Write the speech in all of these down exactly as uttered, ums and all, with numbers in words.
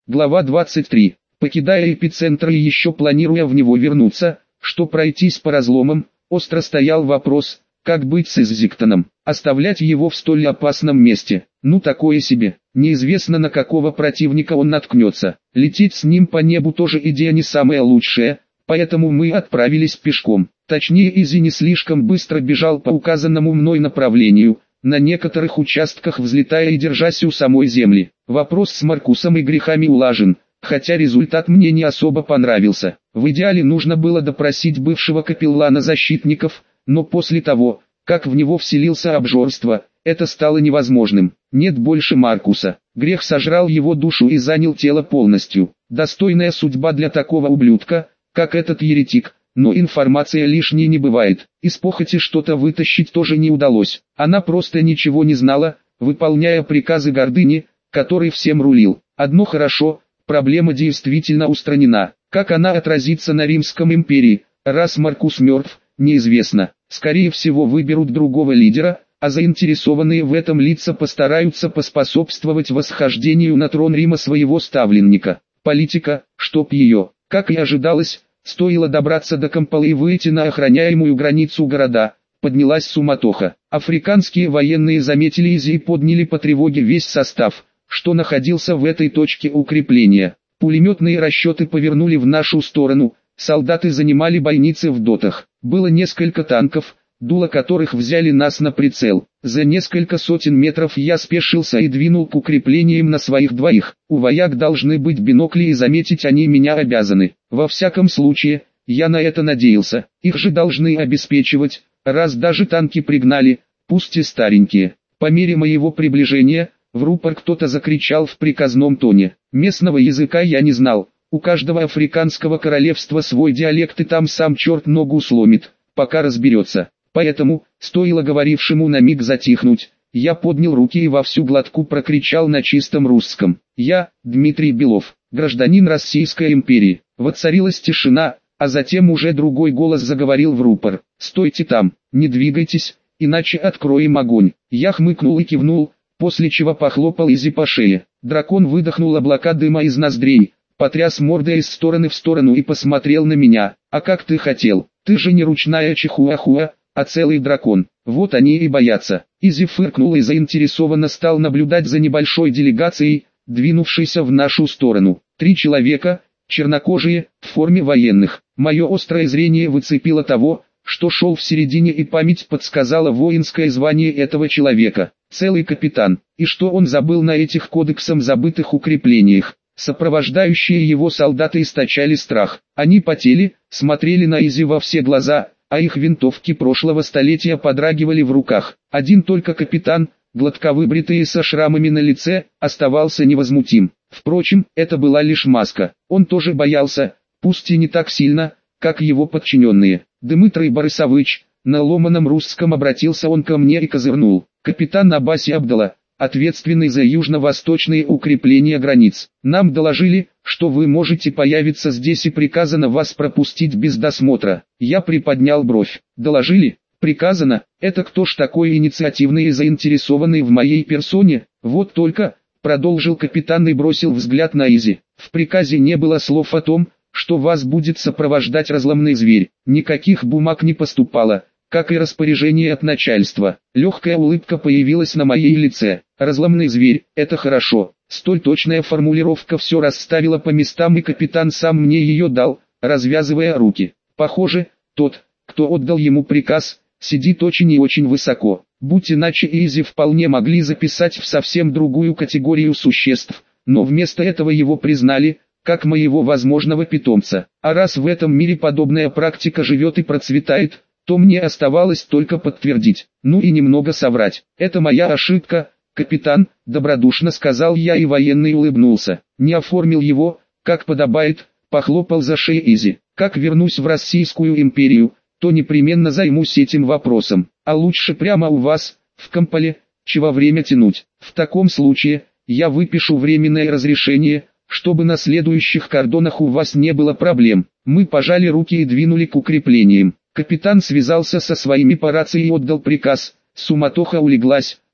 Глава двадцать три. Покидая эпицентр и еще планируя в него вернуться, что пройтись по разломам, остро стоял вопрос, как быть с Иззиктоном. Оставлять его в столь опасном месте, ну такое себе. Неизвестно, на какого противника он наткнется. Лететь с ним по небу тоже идея не самая лучшая, поэтому мы отправились пешком. Точнее, Изи не слишком быстро бежал по указанному мной направлению, на некоторых участках взлетая и держась у самой земли. Вопрос с Маркусом и грехами улажен, хотя результат мне не особо понравился. В идеале нужно было допросить бывшего капеллана защитников, но после того, как в него вселился обжорство, это стало невозможным. Нет больше Маркуса. Грех сожрал его душу и занял тело полностью. Достойная судьба для такого ублюдка, как этот еретик. Но информация лишней не бывает. Из похоти что-то вытащить тоже не удалось. Она просто ничего не знала, выполняя приказы гордыни, который всем рулил. Одно хорошо, проблема действительно устранена. Как она отразится на Римском империи, раз Маркус мертв, неизвестно. Скорее всего выберут другого лидера, а заинтересованные в этом лица постараются поспособствовать восхождению на трон Рима своего ставленника. Политика, чтоб ее, как и ожидалось, стоило добраться до Кампалы и выйти на охраняемую границу города, поднялась суматоха. Африканские военные заметили Изи и подняли по тревоге весь состав, что находился в этой точке укрепления. Пулеметные расчеты повернули в нашу сторону, солдаты занимали бойницы в дотах. Было несколько танков, дула которых взяли нас на прицел. За несколько сотен метров я спешился и двинул к укреплениям на своих двоих. У вояк должны быть бинокли и заметить они меня обязаны. Во всяком случае, я на это надеялся. Их же должны обеспечивать, раз даже танки пригнали, пусть и старенькие. По мере моего приближения, в рупор кто-то закричал в приказном тоне. Местного языка я не знал. У каждого африканского королевства свой диалект и там сам черт ногу сломит, пока разберется. Поэтому, стоило говорившему на миг затихнуть, я поднял руки и во всю глотку прокричал на чистом русском. Я, Дмитрий Белов, гражданин Российской империи. Воцарилась тишина, а затем уже другой голос заговорил в рупор. «Стойте там, не двигайтесь, иначе откроем огонь». Я хмыкнул и кивнул, после чего похлопал Изи по шее. Дракон выдохнул облака дыма из ноздрей, потряс мордой из стороны в сторону и посмотрел на меня. «А как ты хотел? Ты же не ручная чихуахуа, а целый дракон. Вот они и боятся». Изи фыркнул и заинтересованно стал наблюдать за небольшой делегацией, двинувшейся в нашу сторону. Три человека, чернокожие, в форме военных. Мое острое зрение выцепило того, что шел в середине, и память подсказала воинское звание этого человека. Целый капитан. И что он забыл на этих кодексом забытых укреплениях? Сопровождающие его солдаты источали страх. Они потели, смотрели на Изи во все глаза, а их винтовки прошлого столетия подрагивали в руках. Один только капитан, гладко выбритый и со шрамами на лице, оставался невозмутим. Впрочем, это была лишь маска. Он тоже боялся, пусть и не так сильно, как его подчиненные. «Дмитрий Борисович», на ломаном русском обратился он ко мне и козырнул. «Капитан Абаси Абдала, ответственный за южно-восточные укрепления границ. Нам доложили, что вы можете появиться здесь и приказано вас пропустить без досмотра». Я приподнял бровь. «Доложили? Приказано? Это кто ж такой инициативный и заинтересованный в моей персоне? Вот только...» Продолжил капитан и бросил взгляд на Изи. «В приказе не было слов о том, что вас будет сопровождать разломный зверь. Никаких бумаг не поступало, как и распоряжение от начальства». Легкая улыбка появилась на моей лице. «Разломный зверь, это хорошо». Столь точная формулировка все расставила по местам, и капитан сам мне ее дал, развязывая руки. Похоже, тот, кто отдал ему приказ, сидит очень и очень высоко. Будь иначе, Изи вполне могли записать в совсем другую категорию существ, но вместо этого его признали, как моего возможного питомца. А раз в этом мире подобная практика живет и процветает, то мне оставалось только подтвердить, ну и немного соврать. «Это моя ошибка, капитан», — добродушно сказал я, и военный улыбнулся. «Не оформил его, как подобает», — похлопал за шею Изи. «Как вернусь в Российскую империю, то непременно займусь этим вопросом. А лучше прямо у вас, в Кампале, чего время тянуть. В таком случае, я выпишу временное разрешение, чтобы на следующих кордонах у вас не было проблем». Мы пожали руки и двинули к укреплениям. Капитан связался со своими по рации и отдал приказ. Суматоха улеглась,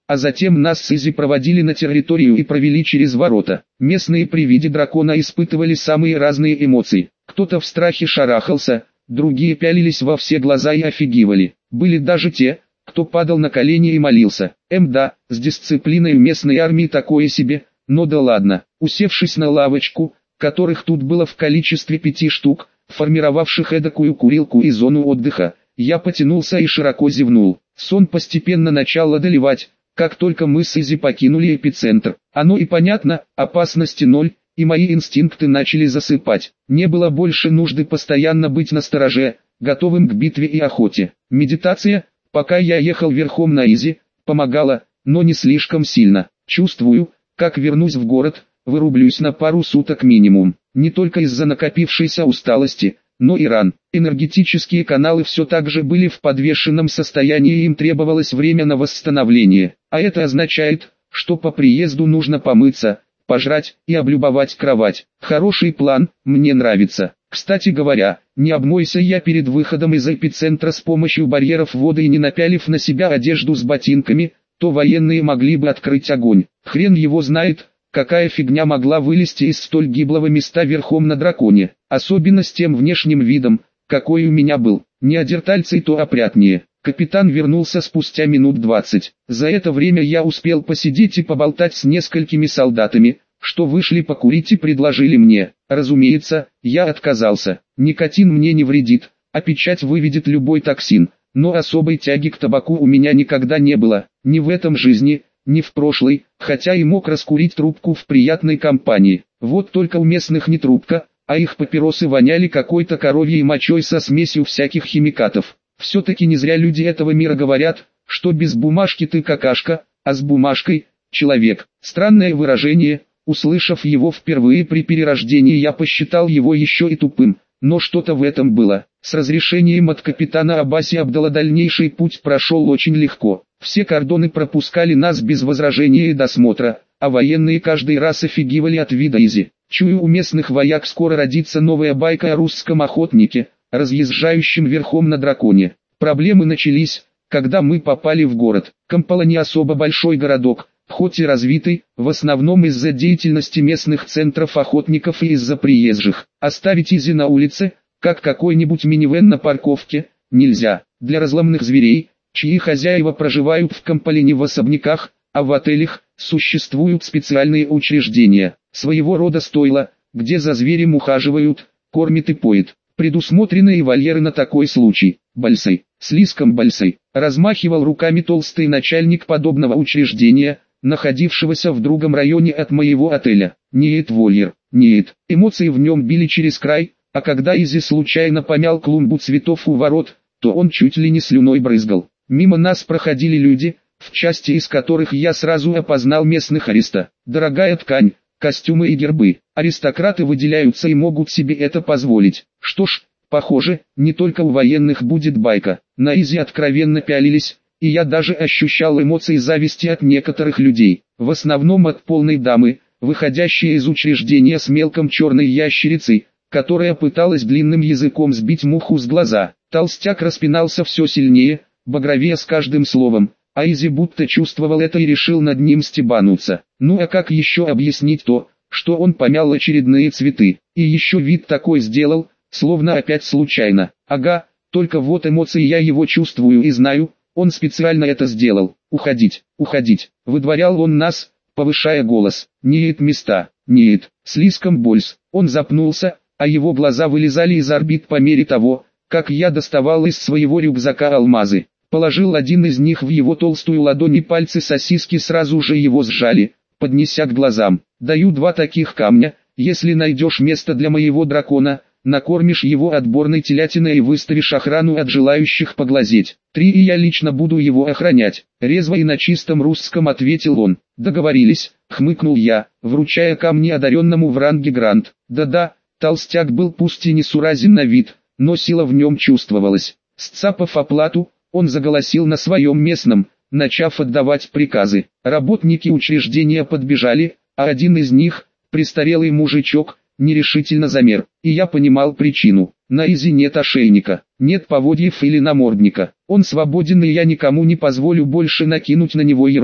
а затем нас с Изи проводили на территорию и провели через ворота. Местные при виде дракона испытывали самые разные эмоции. Кто-то в страхе шарахался, другие пялились во все глаза и офигевали. Были даже те, кто падал на колени и молился. Эм да, с дисциплиной местной армии такое себе, но да ладно. Усевшись на лавочку, которых тут было в количестве пяти штук, формировавших эдакую курилку и зону отдыха, я потянулся и широко зевнул. Сон постепенно начал одолевать, как только мы с Изи покинули эпицентр. Оно и понятно, опасности ноль, и мои инстинкты начали засыпать. Не было больше нужды постоянно быть настороже, готовым к битве и охоте. Медитация, пока я ехал верхом на Изи, помогала, но не слишком сильно. Чувствую, как вернусь в город, вырублюсь на пару суток минимум. Не только из-за накопившейся усталости, но и ран. Энергетические каналы все так же были в подвешенном состоянии, и им требовалось время на восстановление. А это означает, что по приезду нужно помыться, пожрать и облюбовать кровать. Хороший план, мне нравится. Кстати говоря, не обмойся я перед выходом из эпицентра с помощью барьеров воды и не напялив на себя одежду с ботинками, то военные могли бы открыть огонь. Хрен его знает, какая фигня могла вылезти из столь гиблого места верхом на драконе, особенно с тем внешним видом, какой у меня был. Неандертальцы то опрятнее. Капитан вернулся спустя минут двадцать. За это время я успел посидеть и поболтать с несколькими солдатами, что вышли покурить и предложили мне. Разумеется, я отказался. Никотин мне не вредит, а печать выведет любой токсин. Но особой тяги к табаку у меня никогда не было, ни в этом жизни, ни в прошлой, хотя и мог раскурить трубку в приятной компании. Вот только у местных не трубка, а их папиросы воняли какой-то коровьей мочой со смесью всяких химикатов. Все-таки не зря люди этого мира говорят, что без бумажки ты какашка, а с бумажкой – человек. Странное выражение, услышав его впервые при перерождении, я посчитал его еще и тупым, но что-то в этом было. С разрешением от капитана Аббаси Абдала дальнейший путь прошел очень легко. Все кордоны пропускали нас без возражения и досмотра, а военные каждый раз офигивали от вида Изи. Чую, у местных вояк скоро родится новая байка о русском охотнике, разъезжающем верхом на драконе. Проблемы начались, когда мы попали в город. Кампала не особо большой городок, хоть и развитый, в основном из-за деятельности местных центров охотников и из-за приезжих. Оставить Изи на улице, как какой-нибудь минивэн на парковке, нельзя. Для разломных зверей, чьи хозяева проживают в Кампале не в особняках, а в отелях, существуют специальные учреждения, своего рода стойла, где за зверем ухаживают, кормят и поят. Предусмотрены и вольеры на такой случай. Бальсай, слишком бальсай, размахивал руками толстый начальник подобного учреждения, находившегося в другом районе от моего отеля. Нет, вольер, нет. Эмоции в нем били через край, а когда Изи случайно помял клумбу цветов у ворот, то он чуть ли не слюной брызгал. Мимо нас проходили люди, в части из которых я сразу опознал местных ариста. Дорогая ткань, костюмы и гербы. Аристократы выделяются и могут себе это позволить. Что ж, похоже, не только у военных будет байка. На Изи откровенно пялились, и я даже ощущал эмоции зависти от некоторых людей. В основном от полной дамы, выходящей из учреждения с мелком черной ящерицей, которая пыталась длинным языком сбить муху с глаза. Толстяк распинался все сильнее, багровее с каждым словом, а Изи будто чувствовал это и решил над ним стебануться. Ну а как еще объяснить то, что он помял очередные цветы, и еще вид такой сделал, словно опять случайно. Ага, только вот эмоции я его чувствую и знаю, он специально это сделал. Уходить, уходить, выдворял он нас, повышая голос. Нет места, нет, слишком больс. Он запнулся, а его глаза вылезали из орбит по мере того, как я доставал из своего рюкзака алмазы. Положил один из них в его толстую ладонь, и пальцы сосиски сразу же его сжали, поднеся к глазам. Даю два таких камня, если найдешь место для моего дракона, накормишь его отборной телятиной и выставишь охрану от желающих поглазеть. Три, и я лично буду его охранять. Резво и на чистом русском ответил он. Договорились, хмыкнул я, вручая камни одаренному в ранге грант. Да-да, толстяк был пусть и несуразен на вид, но сила в нем чувствовалась. Сцапав оплату, он заголосил на своем местном, начав отдавать приказы. Работники учреждения подбежали, а один из них, престарелый мужичок, нерешительно замер. И я понимал причину. На Изи нет ошейника, нет поводьев или намордника. Он свободен, и я никому не позволю больше накинуть на него ярмо.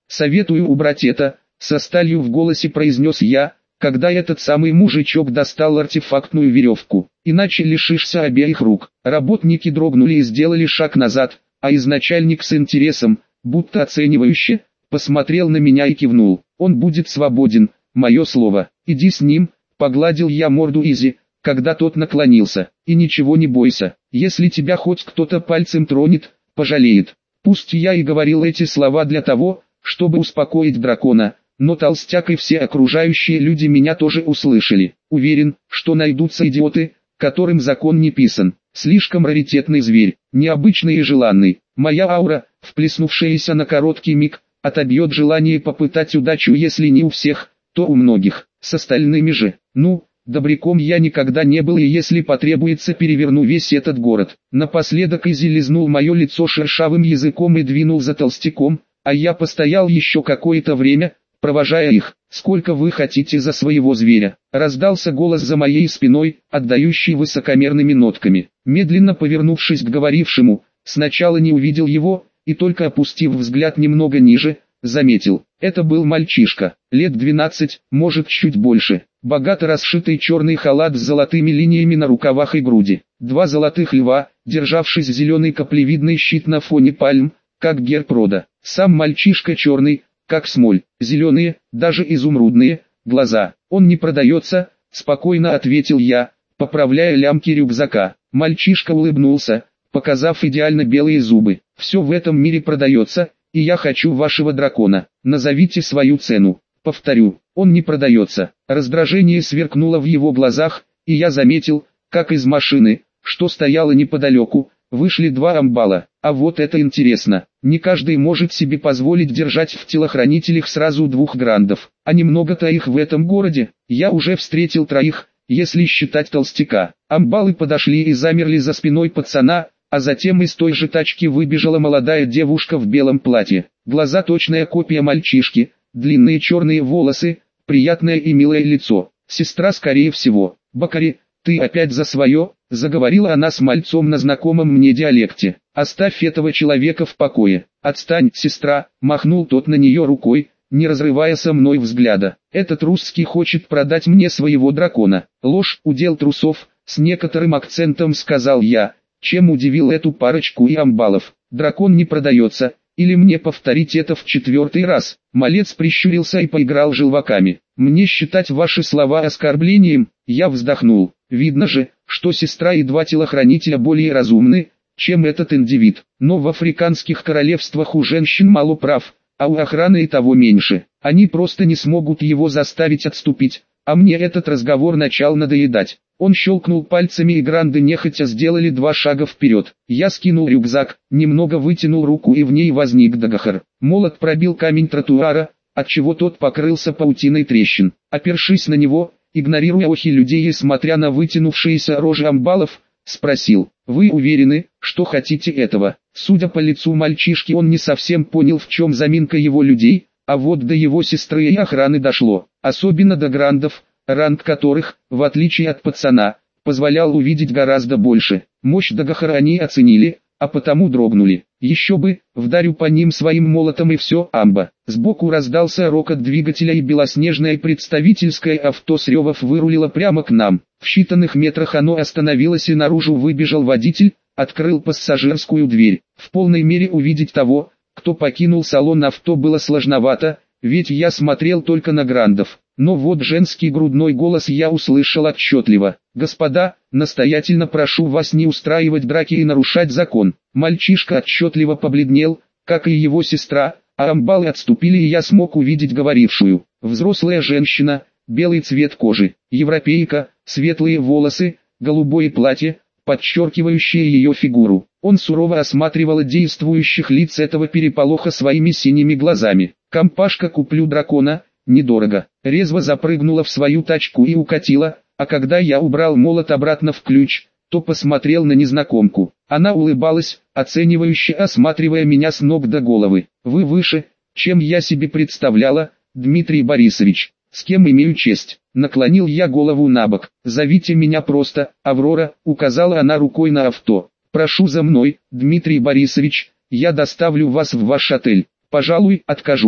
Советую убрать это, со сталью в голосе произнес я, когда этот самый мужичок достал артефактную веревку. Иначе лишишься обеих рук. Работники дрогнули и сделали шаг назад, а изначальник с интересом, будто оценивающе, посмотрел на меня и кивнул. Он будет свободен, мое слово. Иди с ним, погладил я морду Изи, когда тот наклонился. И ничего не бойся, если тебя хоть кто-то пальцем тронет, пожалеет. Пусть я и говорил эти слова для того, чтобы успокоить дракона, но толстяк и все окружающие люди меня тоже услышали. Уверен, что найдутся идиоты, которым закон не писан. Слишком раритетный зверь, необычный и желанный. Моя аура, вплеснувшаяся на короткий миг, отобьет желание попытать удачу, если не у всех, то у многих. С остальными же, ну, добряком я никогда не был, и если потребуется, переверну весь этот город. Напоследок Изи лизнул мое лицо шершавым языком и двинул за толстяком, а я постоял еще какое-то время, провожая их. «Сколько вы хотите за своего зверя?» Раздался голос за моей спиной, отдающий высокомерными нотками. Медленно повернувшись к говорившему, сначала не увидел его, и только опустив взгляд немного ниже, заметил. Это был мальчишка, лет двенадцать, может чуть больше. Богато расшитый черный халат с золотыми линиями на рукавах и груди. Два золотых льва, державшись зеленый каплевидный щит на фоне пальм, как герб рода. Сам мальчишка черный, как смоль, зеленые, даже изумрудные, глаза. «Он не продается», — спокойно ответил я, поправляя лямки рюкзака. Мальчишка улыбнулся, показав идеально белые зубы. «Все в этом мире продается, и я хочу вашего дракона. Назовите свою цену». Повторю, он не продается. Раздражение сверкнуло в его глазах, и я заметил, как из машины, что стояла неподалеку, вышли два амбала. А вот это интересно. Не каждый может себе позволить держать в телохранителях сразу двух грандов. А немного-то их в этом городе. Я уже встретил троих, если считать толстяка. Амбалы подошли и замерли за спиной пацана, а затем из той же тачки выбежала молодая девушка в белом платье. Глаза точная копия мальчишки, длинные черные волосы, приятное и милое лицо. Сестра, скорее всего. «Бакари, ты опять за свое?» — заговорила она с мальцом на знакомом мне диалекте. «Оставь этого человека в покое». «Отстань, сестра», — махнул тот на нее рукой, не разрывая со мной взгляда. «Этот русский хочет продать мне своего дракона». «Ложь, удел трусов», — с некоторым акцентом сказал я, чем удивил эту парочку и амбалов. «Дракон не продается, или мне повторить это в четвертый раз?» Малец прищурился и поиграл желваками. «Мне считать ваши слова оскорблением?» Я вздохнул. Видно же, что сестра и два телохранителя более разумны, чем этот индивид. Но в африканских королевствах у женщин мало прав, а у охраны и того меньше. Они просто не смогут его заставить отступить, а мне этот разговор начал надоедать. Он щелкнул пальцами, и гранды нехотя сделали два шага вперед. Я скинул рюкзак, немного вытянул руку, и в ней возник Дагахар. Молот пробил камень тротуара, отчего тот покрылся паутиной трещин. Опершись на него, игнорируя охи людей и смотря на вытянувшиеся рожи амбалов, спросил: «Вы уверены, что хотите этого?» Судя по лицу мальчишки, он не совсем понял, в чем заминка его людей, а вот до его сестры и охраны дошло. Особенно до грандов, ранг которых, в отличие от пацана, позволял увидеть гораздо больше. Мощь Дагахара они оценили, а потому дрогнули. «Еще бы, вдарю по ним своим молотом и все, амба». Сбоку раздался рокот двигателя, и белоснежное представительское авто с ревов вырулило прямо к нам. В считанных метрах оно остановилось, и наружу выбежал водитель, открыл пассажирскую дверь. В полной мере увидеть того, кто покинул салон авто, было сложновато, ведь я смотрел только на грандов. Но вот женский грудной голос я услышал отчетливо. «Господа, настоятельно прошу вас не устраивать драки и нарушать закон». Мальчишка отчетливо побледнел, как и его сестра, а амбалы отступили, и я смог увидеть говорившую. Взрослая женщина, белый цвет кожи, европейка, светлые волосы, голубое платье, подчеркивающее ее фигуру. Он сурово осматривал действующих лиц этого переполоха своими синими глазами. «Компашка, куплю дракона, недорого». Резво запрыгнула в свою тачку и укатила, а когда я убрал молот обратно в ключ, то посмотрел на незнакомку. Она улыбалась, оценивающе осматривая меня с ног до головы. «Вы выше, чем я себе представляла, Дмитрий Борисович. С кем имею честь?» Наклонил я голову набок. «Зовите меня просто Аврора», — указала она рукой на авто. «Прошу за мной, Дмитрий Борисович, я доставлю вас в ваш отель». «Пожалуй, откажусь».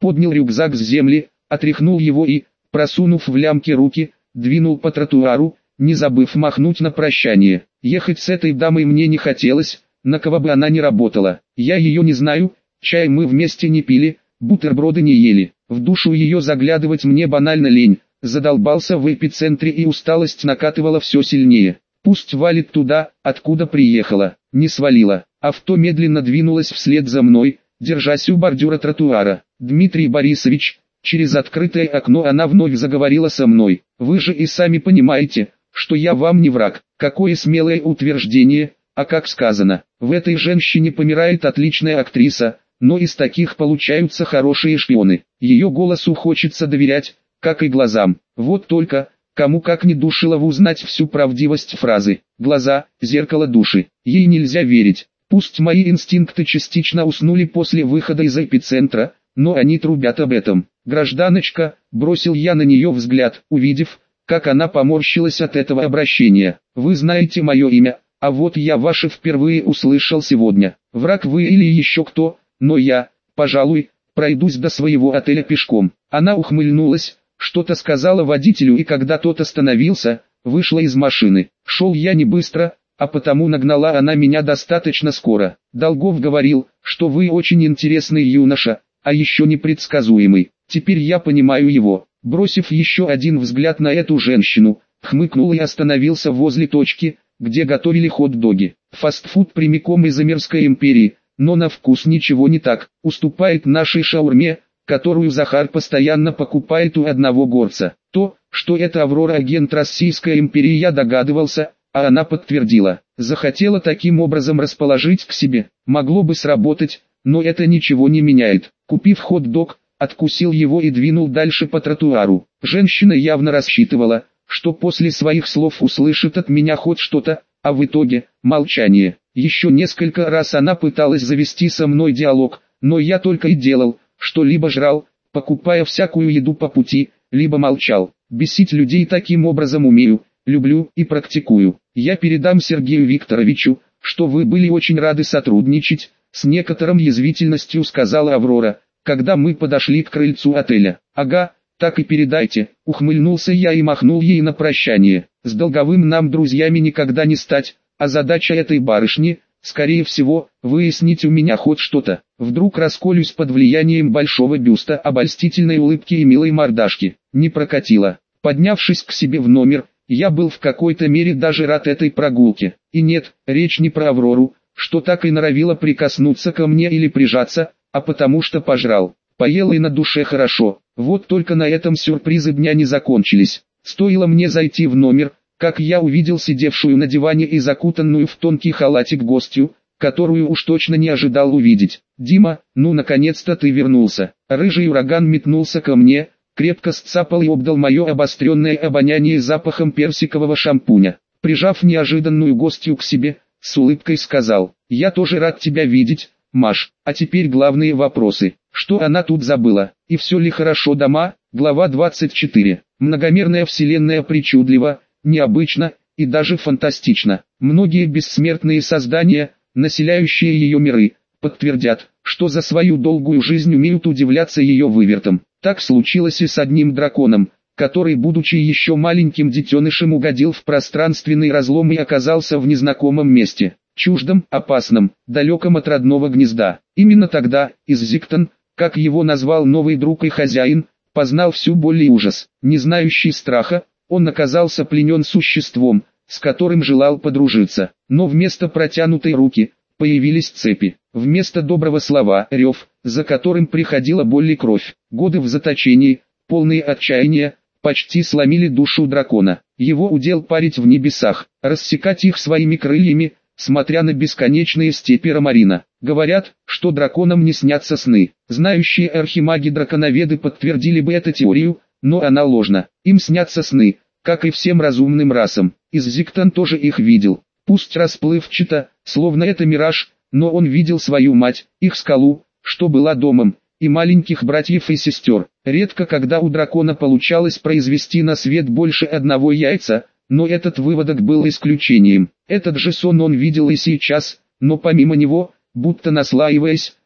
поднял рюкзак с земли, отряхнул его и, просунув в лямки руки, двинул по тротуару, не забыв махнуть на прощание. Ехать с этой дамой мне не хотелось, на кого бы она ни работала. Я ее не знаю, чай мы вместе не пили, бутерброды не ели. В душу ее заглядывать мне банально лень. Задолбался в эпицентре и усталость накатывала все сильнее. Пусть валит туда, откуда приехала. Не свалила. Авто медленно двинулось вслед за мной, держась у бордюра тротуара. «Дмитрий Борисович», через открытое окно она вновь заговорила со мной. «Вы же и сами понимаете, что я вам не враг». Какое смелое утверждение, а как сказано, в этой женщине помирает отличная актриса, но из таких получаются хорошие шпионы. Ее голосу хочется доверять, как и глазам. Вот только, кому как не Душилову узнать всю правдивость фразы. Глаза – зеркало души. Ей нельзя верить. Пусть мои инстинкты частично уснули после выхода из эпицентра, но они трубят об этом. «Гражданочка», бросил я на нее взгляд, увидев, как она поморщилась от этого обращения. «Вы знаете мое имя, а вот я ваше впервые услышал сегодня. Враг вы или еще кто, но я, пожалуй, пройдусь до своего отеля пешком». Она ухмыльнулась, что-то сказала водителю, и когда тот остановился, вышла из машины. Шел я не быстро, а потому нагнала она меня достаточно скоро. «Долгов говорил, что вы очень интересный юноша, а еще непредсказуемый. Теперь я понимаю его». Бросив еще один взгляд на эту женщину, хмыкнул и остановился возле точки, где готовили хот-доги. Фастфуд прямиком из Имперской империи, но на вкус ничего не так, уступает нашей шаурме, которую Захар постоянно покупает у одного горца. То, что это Аврора агент Российской империи, я догадывался, а она подтвердила. Захотела таким образом расположить к себе. Могло бы сработать, но это ничего не меняет. Купив хот-дог, откусил его и двинул дальше по тротуару. Женщина явно рассчитывала, что после своих слов услышит от меня хоть что-то, а в итоге – молчание. Еще несколько раз она пыталась завести со мной диалог, но я только и делал, что либо жрал, покупая всякую еду по пути, либо молчал. Бесить людей таким образом умею, люблю и практикую. Я передам Сергею Викторовичу, что вы были очень рады сотрудничать, с некоторой язвительностью сказала Аврора, когда мы подошли к крыльцу отеля. «Ага, так и передайте», — ухмыльнулся я и махнул ей на прощание. «С Долговым нам друзьями никогда не стать, а задача этой барышни, скорее всего, выяснить у меня хоть что-то. Вдруг расколюсь под влиянием большого бюста, обольстительной улыбки и милой мордашки». Не прокатило. Поднявшись к себе в номер, я был в какой-то мере даже рад этой прогулке. И нет, речь не про Аврору, что так и норовила прикоснуться ко мне или прижаться, а потому что пожрал. Поел и на душе хорошо. Вот только на этом сюрпризы дня не закончились. Стоило мне зайти в номер, как я увидел сидевшую на диване и закутанную в тонкий халатик гостью, которую уж точно не ожидал увидеть. «Дима, ну наконец-то ты вернулся». Рыжий ураган метнулся ко мне, крепко сцапал и обдал мое обостренное обоняние запахом персикового шампуня. Прижав неожиданную гостью к себе, с улыбкой сказал: «Я тоже рад тебя видеть, Маш, а теперь главные вопросы. Что она тут забыла? И все ли хорошо дома?» Глава двадцать четыре. Многомерная вселенная причудлива, необычна и даже фантастична. Многие бессмертные создания, населяющие ее миры, подтвердят, что за свою долгую жизнь умеют удивляться ее вывертам. Так случилось и с одним драконом, который, будучи еще маленьким детенышем, угодил в пространственный разлом и оказался в незнакомом месте. Чуждом, опасном, далеком от родного гнезда. Именно тогда Иззиктон, как его назвал новый друг и хозяин, познал всю боль и ужас. Не знающий страха, он оказался пленен существом, с которым желал подружиться. Но вместо протянутой руки появились цепи. Вместо доброго слова — рев, за которым приходила боль и кровь. Годы в заточении, полные отчаяния, почти сломили душу дракона. Его удел парить в небесах, рассекать их своими крыльями, смотря на бесконечные степи Ромарина. Говорят, что драконам не снятся сны. Знающие архимаги-драконоведы подтвердили бы эту теорию, но она ложна. Им снятся сны, как и всем разумным расам. Иззиктон тоже их видел. Пусть расплывчато, словно это мираж, но он видел свою мать, их скалу, что была домом, и маленьких братьев и сестер. Редко когда у дракона получалось произвести на свет больше одного яйца, но этот выводок был исключением. Этот же сон он видел и сейчас, но помимо него, будто наслаиваясь,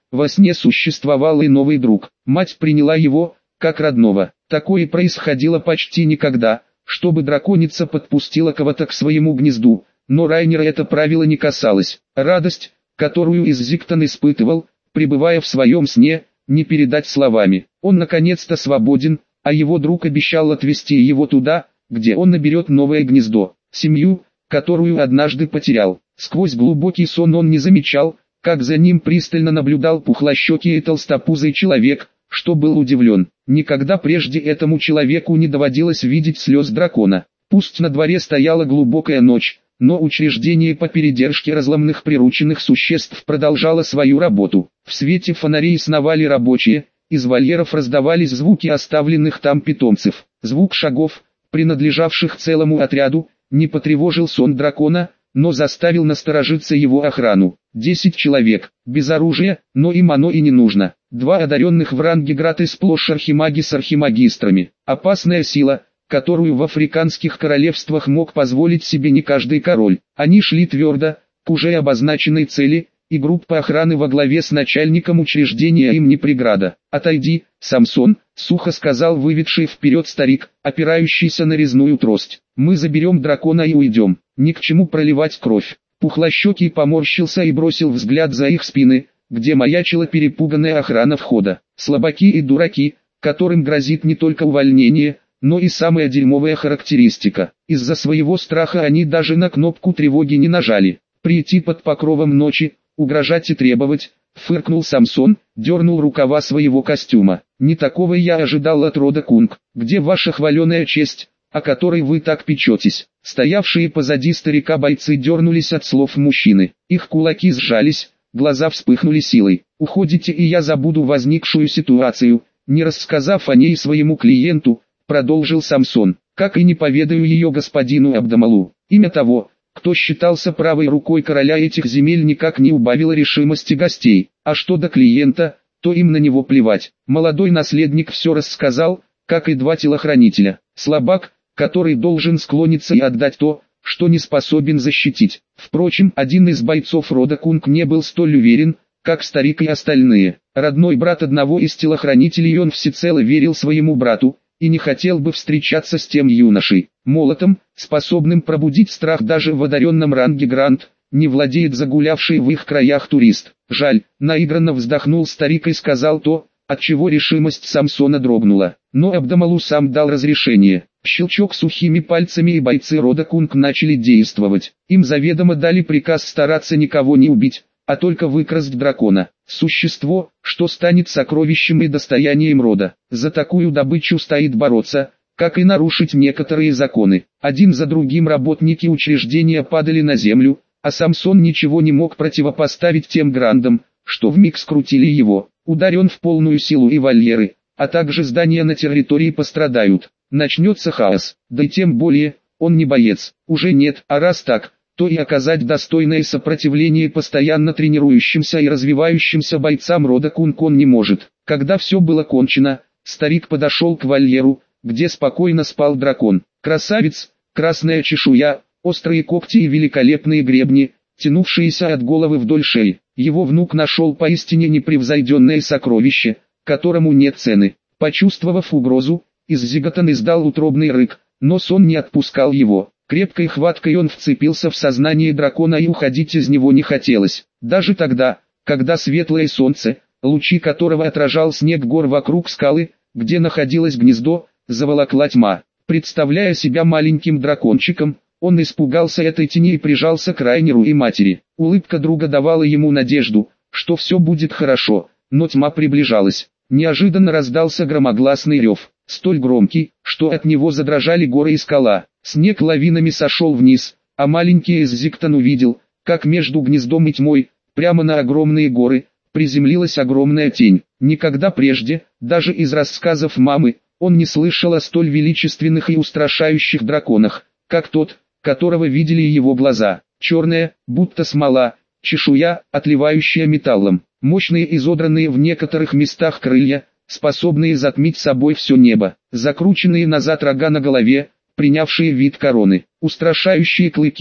во сне существовал и новый друг. Мать приняла его, как родного. Такое происходило почти никогда, чтобы драконица подпустила кого-то к своему гнезду, но Райнера это правило не касалось. Радость, которую Иззиктон испытывал, пребывая в своем сне, не передать словами. Он наконец-то свободен, а его друг обещал отвезти его туда, где он наберет новое гнездо, семью, которую однажды потерял. Сквозь глубокий сон он не замечал, как за ним пристально наблюдал пухлощекий и толстопузый человек, что был удивлен. Никогда прежде этому человеку не доводилось видеть слез дракона. Пусть на дворе стояла глубокая ночь, но учреждение по передержке разломных прирученных существ продолжало свою работу. В свете фонарей сновали рабочие, из вольеров раздавались звуки оставленных там питомцев. Звук шагов, принадлежавших целому отряду, не потревожил сон дракона, но заставил насторожиться его охрану. Десять человек, без оружия, но им оно и не нужно. Два одаренных в ранге граты сплошь архимаги с архимагистрами. Опасная сила, которую в африканских королевствах мог позволить себе не каждый король. Они шли твердо, к уже обозначенной цели, и группа охраны во главе с начальником учреждения им не преграда. «Отойди, Самсон», — сухо сказал выведший вперед старик, опирающийся на резную трость. «Мы заберем дракона и уйдем. Ни к чему проливать кровь». Пухлощекий поморщился и бросил взгляд за их спины, где маячила перепуганная охрана входа. Слабаки и дураки, которым грозит не только увольнение, но и самая дерьмовая характеристика. Из-за своего страха они даже на кнопку тревоги не нажали. Прийти под покровом ночи, угрожать и требовать, фыркнул Самсон, дернул рукава своего костюма. Не такого я ожидал от рода Кунг. Где ваша хваленая честь, о которой вы так печетесь? Стоявшие позади старика бойцы дернулись от слов мужчины. Их кулаки сжались, глаза вспыхнули силой. «Уходите, и я забуду возникшую ситуацию», не рассказав о ней своему клиенту, продолжил Самсон, «как и не поведаю ее господину Абдамалу». Имя того, кто считался правой рукой короля этих земель, никак не убавило решимости гостей. А что до клиента, то им на него плевать. Молодой наследник все рассказал, как и два телохранителя. Слабак, который должен склониться и отдать то, что не способен защитить. Впрочем, один из бойцов рода Кунг не был столь уверен, как старик и остальные. Родной брат одного из телохранителей, он всецело верил своему брату, и не хотел бы встречаться с тем юношей. Молотом, способным пробудить страх даже в одаренном ранге Грант, не владеет загулявший в их краях турист. Жаль, наигранно вздохнул старик и сказал то, от чего решимость Самсона дрогнула. Но Абдамалу сам дал разрешение. Щелчок сухими пальцами, и бойцы рода Кунг начали действовать. Им заведомо дали приказ стараться никого не убить, а только выкрасть дракона. Существо, что станет сокровищем и достоянием рода. За такую добычу стоит бороться, как и нарушить некоторые законы. Один за другим работники учреждения падали на землю, а Самсон ничего не мог противопоставить тем грандам, что вмиг скрутили его. Ударен в полную силу, и вольеры, а также здания на территории пострадают. Начнется хаос, да и тем более, он не боец, уже нет, а раз так, то и оказать достойное сопротивление постоянно тренирующимся и развивающимся бойцам рода Кунг он не может. Когда все было кончено, старик подошел к вольеру, где спокойно спал дракон. Красавец, красная чешуя, острые когти и великолепные гребни, тянувшиеся от головы вдоль шеи. Его внук нашел поистине непревзойденное сокровище, которому нет цены. Почувствовав угрозу, Иззиктон издал утробный рык, но сон не отпускал его. Крепкой хваткой он вцепился в сознание дракона, и уходить из него не хотелось. Даже тогда, когда светлое солнце, лучи которого отражал снег гор вокруг скалы, где находилось гнездо, заволокла тьма. Представляя себя маленьким дракончиком, он испугался этой тени и прижался к Райнеру и матери. Улыбка друга давала ему надежду, что все будет хорошо, но тьма приближалась. Неожиданно раздался громогласный рев, столь громкий, что от него задрожали горы и скала. Снег лавинами сошел вниз, а маленький Иззиктон увидел, как между гнездом и тьмой, прямо на огромные горы, приземлилась огромная тень. Никогда прежде, даже из рассказов мамы, он не слышал о столь величественных и устрашающих драконах, как тот, которого видели его глаза. Черная, будто смола, чешуя, отливающая металлом, мощные изодранные в некоторых местах крылья, способные затмить собой все небо, закрученные назад рога на голове, принявшие вид короны, устрашающие клыки,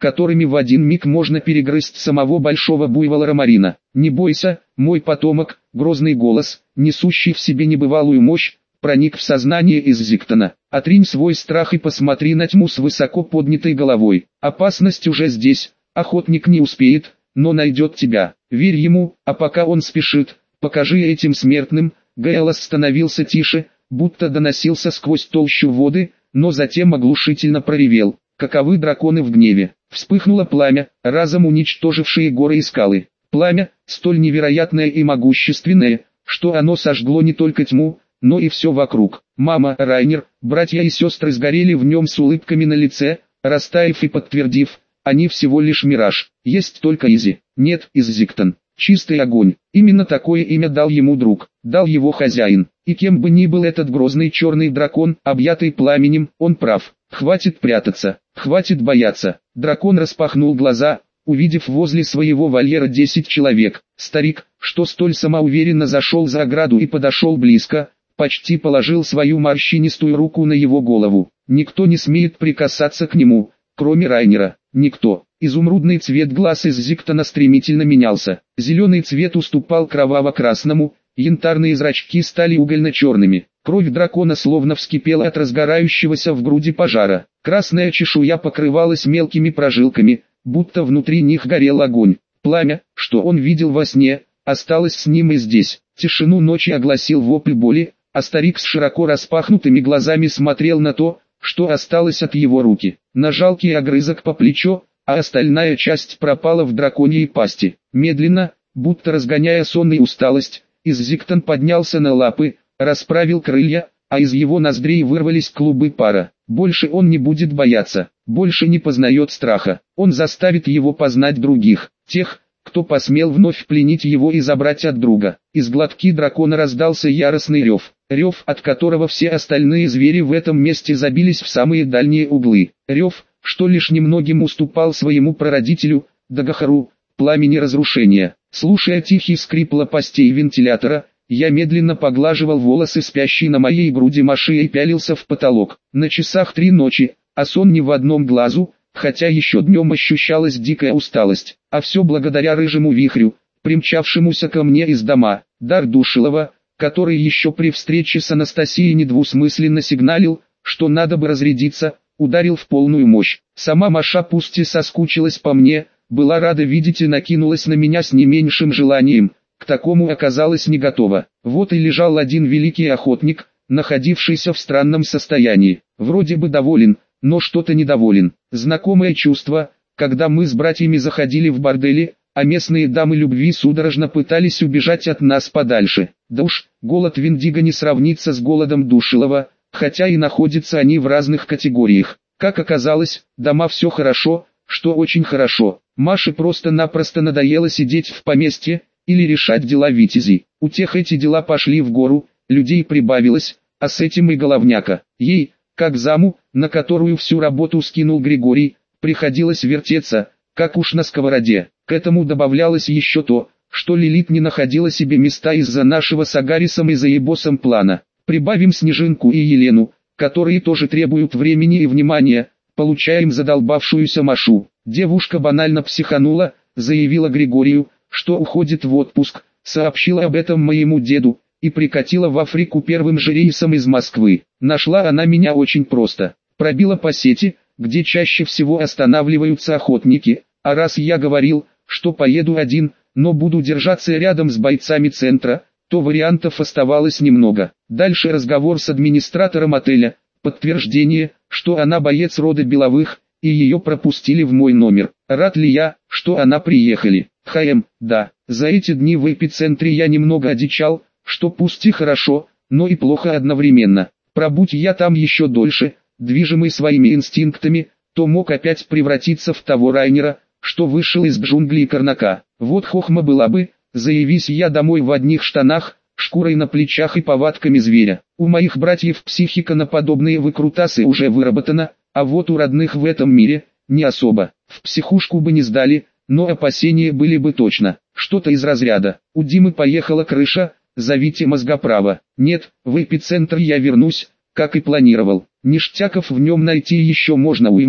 которыми в один миг можно перегрызть самого большого буйвола Ромарина. «Не бойся, мой потомок», грозный голос, несущий в себе небывалую мощь, проник в сознание Иззиктона. «Отринь свой страх и посмотри на тьму с высоко поднятой головой. Опасность уже здесь, охотник не успеет, но найдет тебя. Верь ему, а пока он спешит, покажи этим смертным». Голос становился тише, будто доносился сквозь толщу воды, но затем оглушительно проревел. Каковы драконы в гневе. Вспыхнуло пламя, разом уничтожившее горы и скалы. Пламя, столь невероятное и могущественное, что оно сожгло не только тьму, но и все вокруг. Мама, Райнер, братья и сестры сгорели в нем с улыбками на лице, растаяв и подтвердив, они всего лишь мираж. Есть только Изи. Нет, Иззиктон. Чистый огонь. Именно такое имя дал ему друг, дал его хозяин. И кем бы ни был этот грозный черный дракон, объятый пламенем, он прав. Хватит прятаться, хватит бояться. Дракон распахнул глаза, увидев возле своего вольера десять человек. Старик, что столь самоуверенно зашел за ограду и подошел близко, почти положил свою морщинистую руку на его голову. Никто не смеет прикасаться к нему, кроме Райнера. Никто. Изумрудный цвет глаз Иззиктона стремительно менялся. Зеленый цвет уступал кроваво-красному, янтарные зрачки стали угольно-черными. Кровь дракона словно вскипела от разгорающегося в груди пожара. Красная чешуя покрывалась мелкими прожилками, будто внутри них горел огонь. Пламя, что он видел во сне, осталось с ним и здесь. Тишину ночи огласил вопль боли, а старик с широко распахнутыми глазами смотрел на то, что осталось от его руки. На жалкий огрызок по плечо, а остальная часть пропала в драконьей пасти. Медленно, будто разгоняя сон и усталость, Иззиктон поднялся на лапы, расправил крылья, а из его ноздрей вырвались клубы пара. Больше он не будет бояться, больше не познает страха. Он заставит его познать других, тех, кто посмел вновь пленить его и забрать от друга. Из глотки дракона раздался яростный рев, рев, от которого все остальные звери в этом месте забились в самые дальние углы. Рев, что лишь немногим уступал своему прародителю, Дагахару, пламени разрушения. Слушая тихий скрип лопастей вентилятора, я медленно поглаживал волосы спящей на моей груди Маши и пялился в потолок. На часах три ночи, а сон не в одном глазу, хотя еще днем ощущалась дикая усталость. А все благодаря рыжему вихрю, примчавшемуся ко мне из дома. Дар Душилова, который еще при встрече с Анастасией недвусмысленно сигналил, что надо бы разрядиться, ударил в полную мощь. Сама Маша пусть и соскучилась по мне, была рада видеть и накинулась на меня с не меньшим желанием, к такому оказалась не готова. Вот и лежал один великий охотник, находившийся в странном состоянии, вроде бы доволен, но что-то недоволен. Знакомое чувство, когда мы с братьями заходили в бордели, а местные дамы любви судорожно пытались убежать от нас подальше. Да уж, голод Виндиго не сравнится с голодом Душилова, хотя и находятся они в разных категориях. Как оказалось, дома все хорошо, что очень хорошо. Маше просто-напросто надоело сидеть в поместье, или решать дела витязей. У тех эти дела пошли в гору, людей прибавилось, а с этим и головняка. Ей, как заму, на которую всю работу скинул Григорий, приходилось вертеться, как уж на сковороде. К этому добавлялось еще то, что Лилит не находила себе места из-за нашего с Агарисом и Заебосом плана. Прибавим Снежинку и Елену, которые тоже требуют времени и внимания, получаем задолбавшуюся Машу. Девушка банально психанула, заявила Григорию, что уходит в отпуск, сообщила об этом моему деду, и прикатила в Африку первым же рейсом из Москвы. Нашла она меня очень просто. Пробила по сети, где чаще всего останавливаются охотники, а раз я говорил, что поеду один, но буду держаться рядом с бойцами центра, то вариантов оставалось немного. Дальше разговор с администратором отеля, подтверждение, что она боец рода Беловых, и ее пропустили в мой номер. Рад ли я, что она приехали? Хм, да, за эти дни в эпицентре я немного одичал, что пусть и хорошо, но и плохо одновременно. Пробудь я там еще дольше, движимый своими инстинктами, то мог опять превратиться в того Райнера, что вышел из джунглей Карнака. Вот хохма была бы, заявись я домой в одних штанах, шкурой на плечах и повадками зверя. У моих братьев психика на подобные выкрутасы уже выработана, а вот у родных в этом мире, не особо. В психушку бы не сдали, но опасения были бы точно. Что-то из разряда: у Димы поехала крыша, зовите мозгоправа. Нет, в эпицентр я вернусь, как и планировал. Ништяков в нем найти еще можно уйму,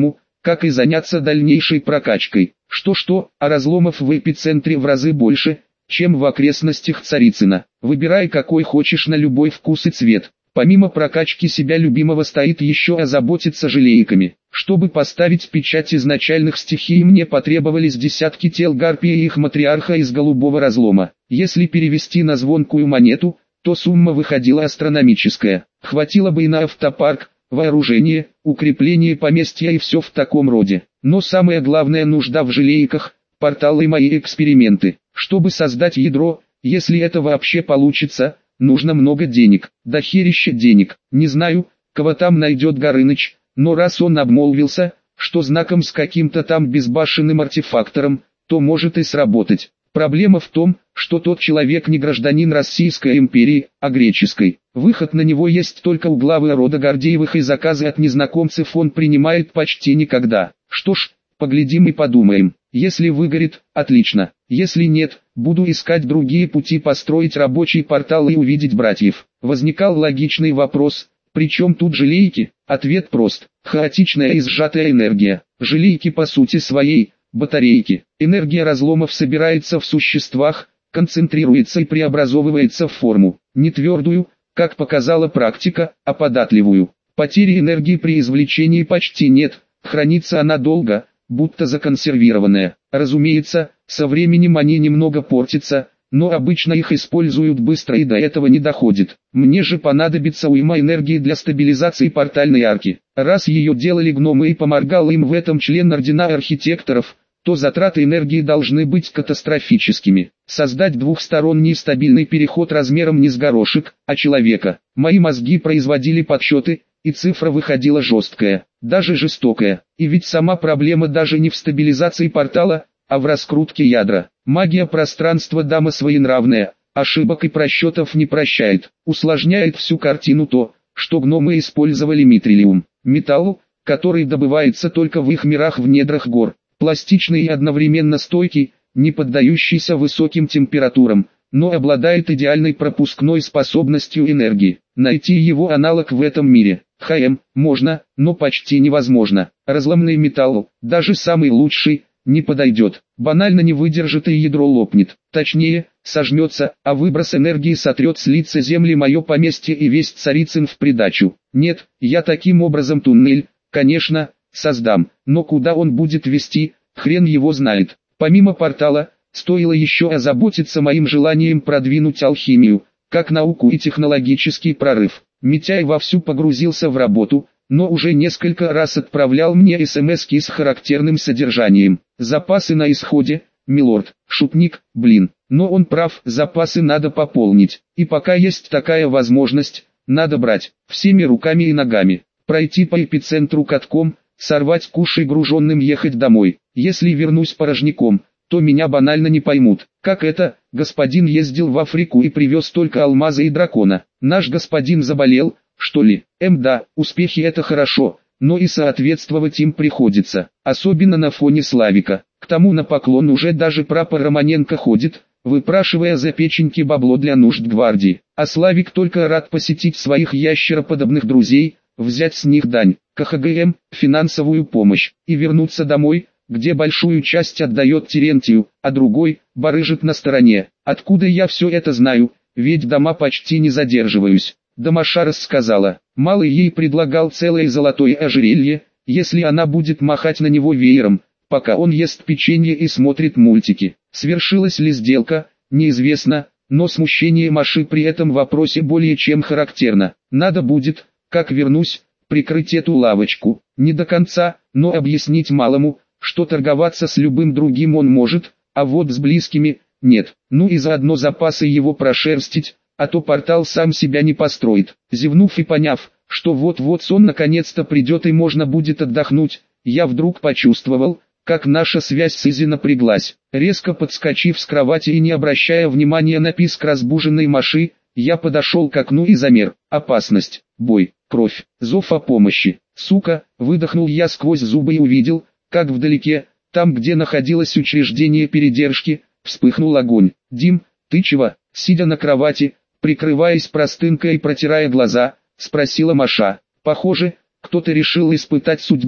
как и заняться дальнейшей прокачкой. Что-что, а разломов в эпицентре в разы больше, чем в окрестностях Царицына. Выбирай какой хочешь на любой вкус и цвет. Помимо прокачки себя любимого стоит еще озаботиться желейками. Чтобы поставить печать изначальных стихий, мне потребовались десятки тел гарпии и их матриарха из голубого разлома. Если перевести на звонкую монету, то сумма выходила астрономическая. Хватило бы и на автопарк, вооружение, укрепление поместья и все в таком роде. Но самая главная нужда в желейках – порталы и мои эксперименты. Чтобы создать ядро, если это вообще получится, нужно много денег, дохерища денег. Не знаю, кого там найдет Горыныч, но раз он обмолвился, что знаком с каким-то там безбашенным артефактором, то может и сработать. Проблема в том, что тот человек не гражданин Российской империи, а греческой. Выход на него есть только у главы рода Гордеевых, и заказы от незнакомцев он принимает почти никогда. Что ж, поглядим и подумаем. Если выгорит, отлично. Если нет, буду искать другие пути построить рабочий портал и увидеть братьев. Возникал логичный вопрос, причем тут желейки? Ответ прост. Хаотичная и сжатая энергия. Желейки по сути своей – батарейки. Энергия разломов собирается в существах, концентрируется и преобразовывается в форму. Не твердую, как показала практика, а податливую. Потери энергии при извлечении почти нет, хранится она долго, будто законсервированная. Разумеется, со временем они немного портятся, но обычно их используют быстро и до этого не доходит. Мне же понадобится уйма энергии для стабилизации портальной арки. Раз ее делали гномы и помогал им в этом член ордена архитекторов, то затраты энергии должны быть катастрофическими. Создать двухсторонний стабильный переход размером не с горошек, а человека. Мои мозги производили подсчеты, и цифра выходила жесткая, даже жестокая. И ведь сама проблема даже не в стабилизации портала, а в раскрутке ядра. Магия пространства дама своенравная, ошибок и просчетов не прощает. Усложняет всю картину то, что гномы использовали митрилиум. Металл, который добывается только в их мирах в недрах гор. Пластичный и одновременно стойкий, не поддающийся высоким температурам, но обладает идеальной пропускной способностью энергии. Найти его аналог в этом мире, ХМ, можно, но почти невозможно. Разломный металл, даже самый лучший, не подойдет. Банально не выдержит и ядро лопнет. Точнее, сожмется, а выброс энергии сотрет с лица земли мое поместье и весь Царицын в придачу. Нет, я таким образом туннель, конечно, создам, но куда он будет вести, хрен его знает. Помимо портала, стоило еще озаботиться моим желанием продвинуть алхимию, как науку и технологический прорыв. Митяй вовсю погрузился в работу, но уже несколько раз отправлял мне смски с характерным содержанием. Запасы на исходе, милорд, шутник, блин. Но он прав, запасы надо пополнить. И пока есть такая возможность, надо брать, всеми руками и ногами. Пройти по эпицентру катком, сорвать куш и груженным ехать домой. Если вернусь порожняком, то меня банально не поймут. Как это, господин ездил в Африку и привез только алмазы и дракона. Наш господин заболел, что ли? Эм да, успехи это хорошо, но и соответствовать им приходится. Особенно на фоне Славика. К тому на поклон уже даже прапор Романенко ходит, выпрашивая за печеньки бабло для нужд гвардии. А Славик только рад посетить своих ящероподобных друзей, взять с них дань, КХГМ, финансовую помощь, и вернуться домой, где большую часть отдает Терентию, а другой, барыжит на стороне. Откуда я все это знаю, ведь дома почти не задерживаюсь. Дамаша рассказала, малый ей предлагал целое золотое ожерелье, если она будет махать на него веером, пока он ест печенье и смотрит мультики. Свершилась ли сделка, неизвестно, но смущение Маши при этом вопросе более чем характерно. Надо будет, как вернусь, прикрыть эту лавочку, не до конца, но объяснить малому, что торговаться с любым другим он может, а вот с близкими – нет. Ну и заодно запасы его прошерстить, а то портал сам себя не построит. Зевнув и поняв, что вот-вот сон наконец-то придет и можно будет отдохнуть, я вдруг почувствовал, как наша связь с Изи напряглась. Резко подскочив с кровати и не обращая внимания на писк разбуженной Маши, я подошел к окну и замер. Опасность, бой, кровь, зов о помощи. Сука, выдохнул я сквозь зубы и увидел, как вдалеке, там где находилось учреждение передержки, вспыхнул огонь. «Дим, ты чего?» Сидя на кровати, прикрываясь простынкой и протирая глаза, спросила Маша. «Похоже, кто-то решил испытать судьбу,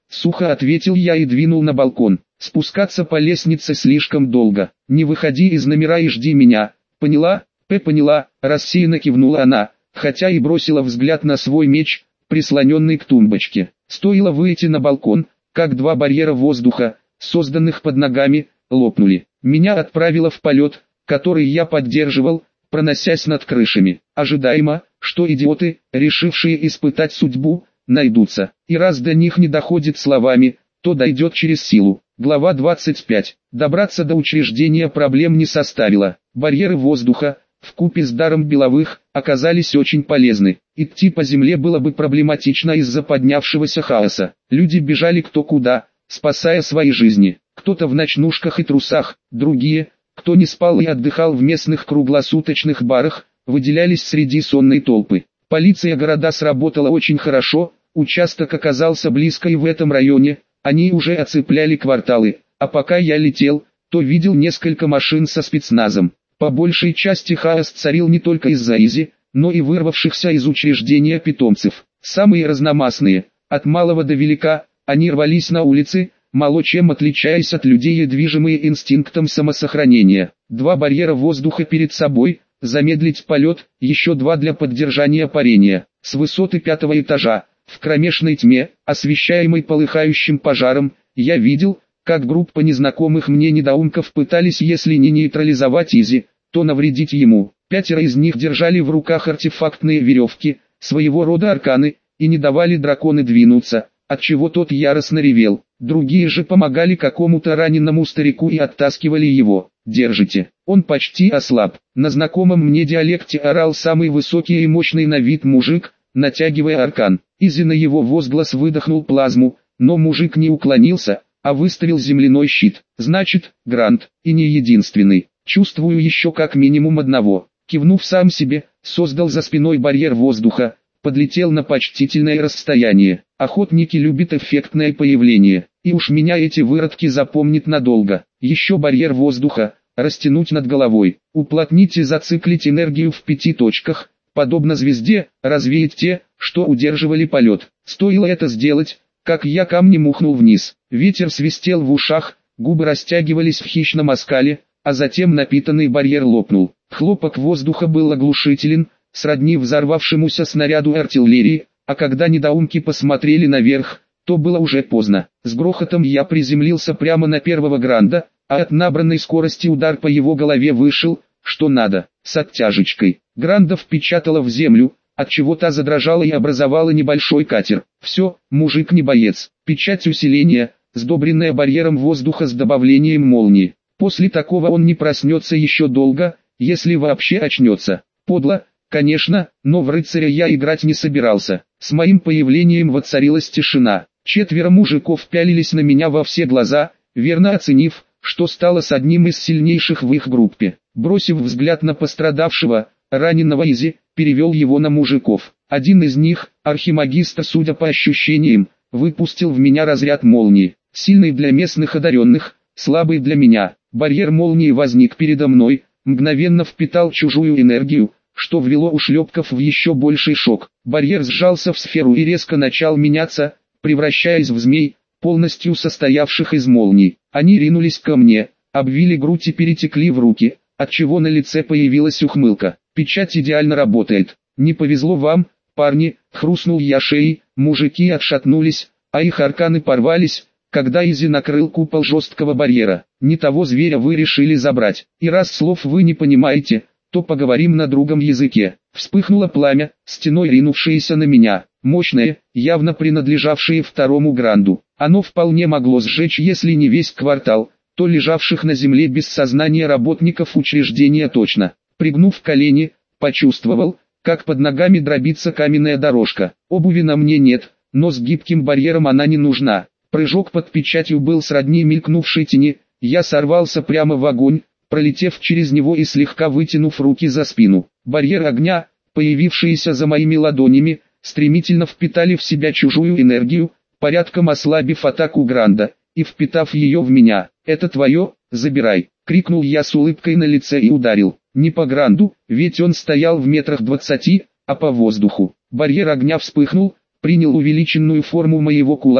сухо ответил я и двинул на балкон. Спускаться по лестнице слишком долго. Не выходи из номера и жди меня. Поняла? П поняла, рассеянно кивнула она, хотя и бросила взгляд на свой меч, прислоненный к тумбочке. Стоило выйти на балкон, как два барьера воздуха, созданных под ногами, лопнули. Меня отправило в полет, который я поддерживал, проносясь над крышами. Ожидаемо, что идиоты, решившие испытать судьбу, найдутся. И раз до них не доходит словами, то дойдет через силу. Глава двадцать пять. Добраться до учреждения проблем не составило. Барьеры воздуха, вкупе с даром Беловых, оказались очень полезны. Идти по земле было бы проблематично из-за поднявшегося хаоса. Люди бежали кто куда, спасая свои жизни. Кто-то в ночнушках и трусах, другие, кто не спал и отдыхал в местных круглосуточных барах, выделялись среди сонной толпы. Полиция города сработала очень хорошо, участок оказался близко и в этом районе, они уже оцепляли кварталы, а пока я летел, то видел несколько машин со спецназом. По большей части хаос царил не только из-за Изи, но и вырвавшихся из учреждения питомцев. Самые разномастные, от малого до велика, они рвались на улицы, мало чем отличаясь от людей и движимые инстинктом самосохранения. Два барьера воздуха перед собой, замедлить полет, еще два для поддержания парения. С высоты пятого этажа, в кромешной тьме, освещаемой полыхающим пожаром, я видел, как группа незнакомых мне недоумков пытались, если не нейтрализовать Изи, то навредить ему. Пятеро из них держали в руках артефактные веревки, своего рода арканы, и не давали дракону двинуться, отчего тот яростно ревел. Другие же помогали какому-то раненому старику и оттаскивали его. «Держите». Он почти ослаб. На знакомом мне диалекте орал самый высокий и мощный на вид мужик, натягивая аркан. Изи на его возглас выдохнул плазму, но мужик не уклонился, а выставил земляной щит. Значит, Грант, и не единственный. Чувствую еще как минимум одного. Кивнув сам себе, создал за спиной барьер воздуха, подлетел на почтительное расстояние. Охотники любят эффектное появление, и уж меня эти выродки запомнят надолго. Еще барьер воздуха, растянуть над головой, уплотнить и зациклить энергию в пяти точках, подобно звезде, развеять те, что удерживали полет. Стоило это сделать, как я камнем ухнул вниз. Ветер свистел в ушах, губы растягивались в хищном оскале, а затем напитанный барьер лопнул. Хлопок воздуха был оглушителен, сродни взорвавшемуся снаряду артиллерии, а когда недоумки посмотрели наверх, то было уже поздно. С грохотом я приземлился прямо на первого Гранда, а от набранной скорости удар по его голове вышел, что надо, с оттяжечкой. Гранда впечатала в землю, отчего та задрожала и образовала небольшой катер. Все, мужик не боец. Печать усиления, сдобренная барьером воздуха с добавлением молнии. После такого он не проснется еще долго, если вообще очнется. Подло, конечно, но в рыцаря я играть не собирался. С моим появлением воцарилась тишина. Четверо мужиков пялились на меня во все глаза, верно оценив, что стало с одним из сильнейших в их группе. Бросив взгляд на пострадавшего, раненого Изи, перевел его на мужиков. Один из них, архимагистр, судя по ощущениям, выпустил в меня разряд молнии. Сильный для местных одаренных, слабый для меня. Барьер молнии возник передо мной, мгновенно впитал чужую энергию, что ввело ушлепков в еще больший шок. Барьер сжался в сферу и резко начал меняться, превращаясь в змей, полностью состоявших из молний. Они ринулись ко мне, обвили грудь и перетекли в руки, отчего на лице появилась ухмылка. Печать идеально работает. Не повезло вам, парни, хрустнул я шеей, мужики отшатнулись, а их арканы порвались, когда Изи накрыл купол жесткого барьера. Не того зверя вы решили забрать. И раз слов вы не понимаете, то поговорим на другом языке. Вспыхнуло пламя, стеной ринувшееся на меня, мощное, явно принадлежавшее второму Гранду. Оно вполне могло сжечь, если не весь квартал, то лежавших на земле без сознания работников учреждения точно. Пригнув колени, почувствовал, как под ногами дробится каменная дорожка. Обуви на мне нет, но с гибким барьером она не нужна. Прыжок под печатью был сродни мелькнувшей тени, я сорвался прямо в огонь, пролетев через него и слегка вытянув руки за спину. Барьер огня, появившиеся за моими ладонями, стремительно впитали в себя чужую энергию, порядком ослабив атаку Гранда, и впитав ее в меня. «Это твое, забирай!» — крикнул я с улыбкой на лице и ударил. Не по Гранду, ведь он стоял в метрах двадцати, а по воздуху. Барьер огня вспыхнул, принял увеличенную форму моего кулака,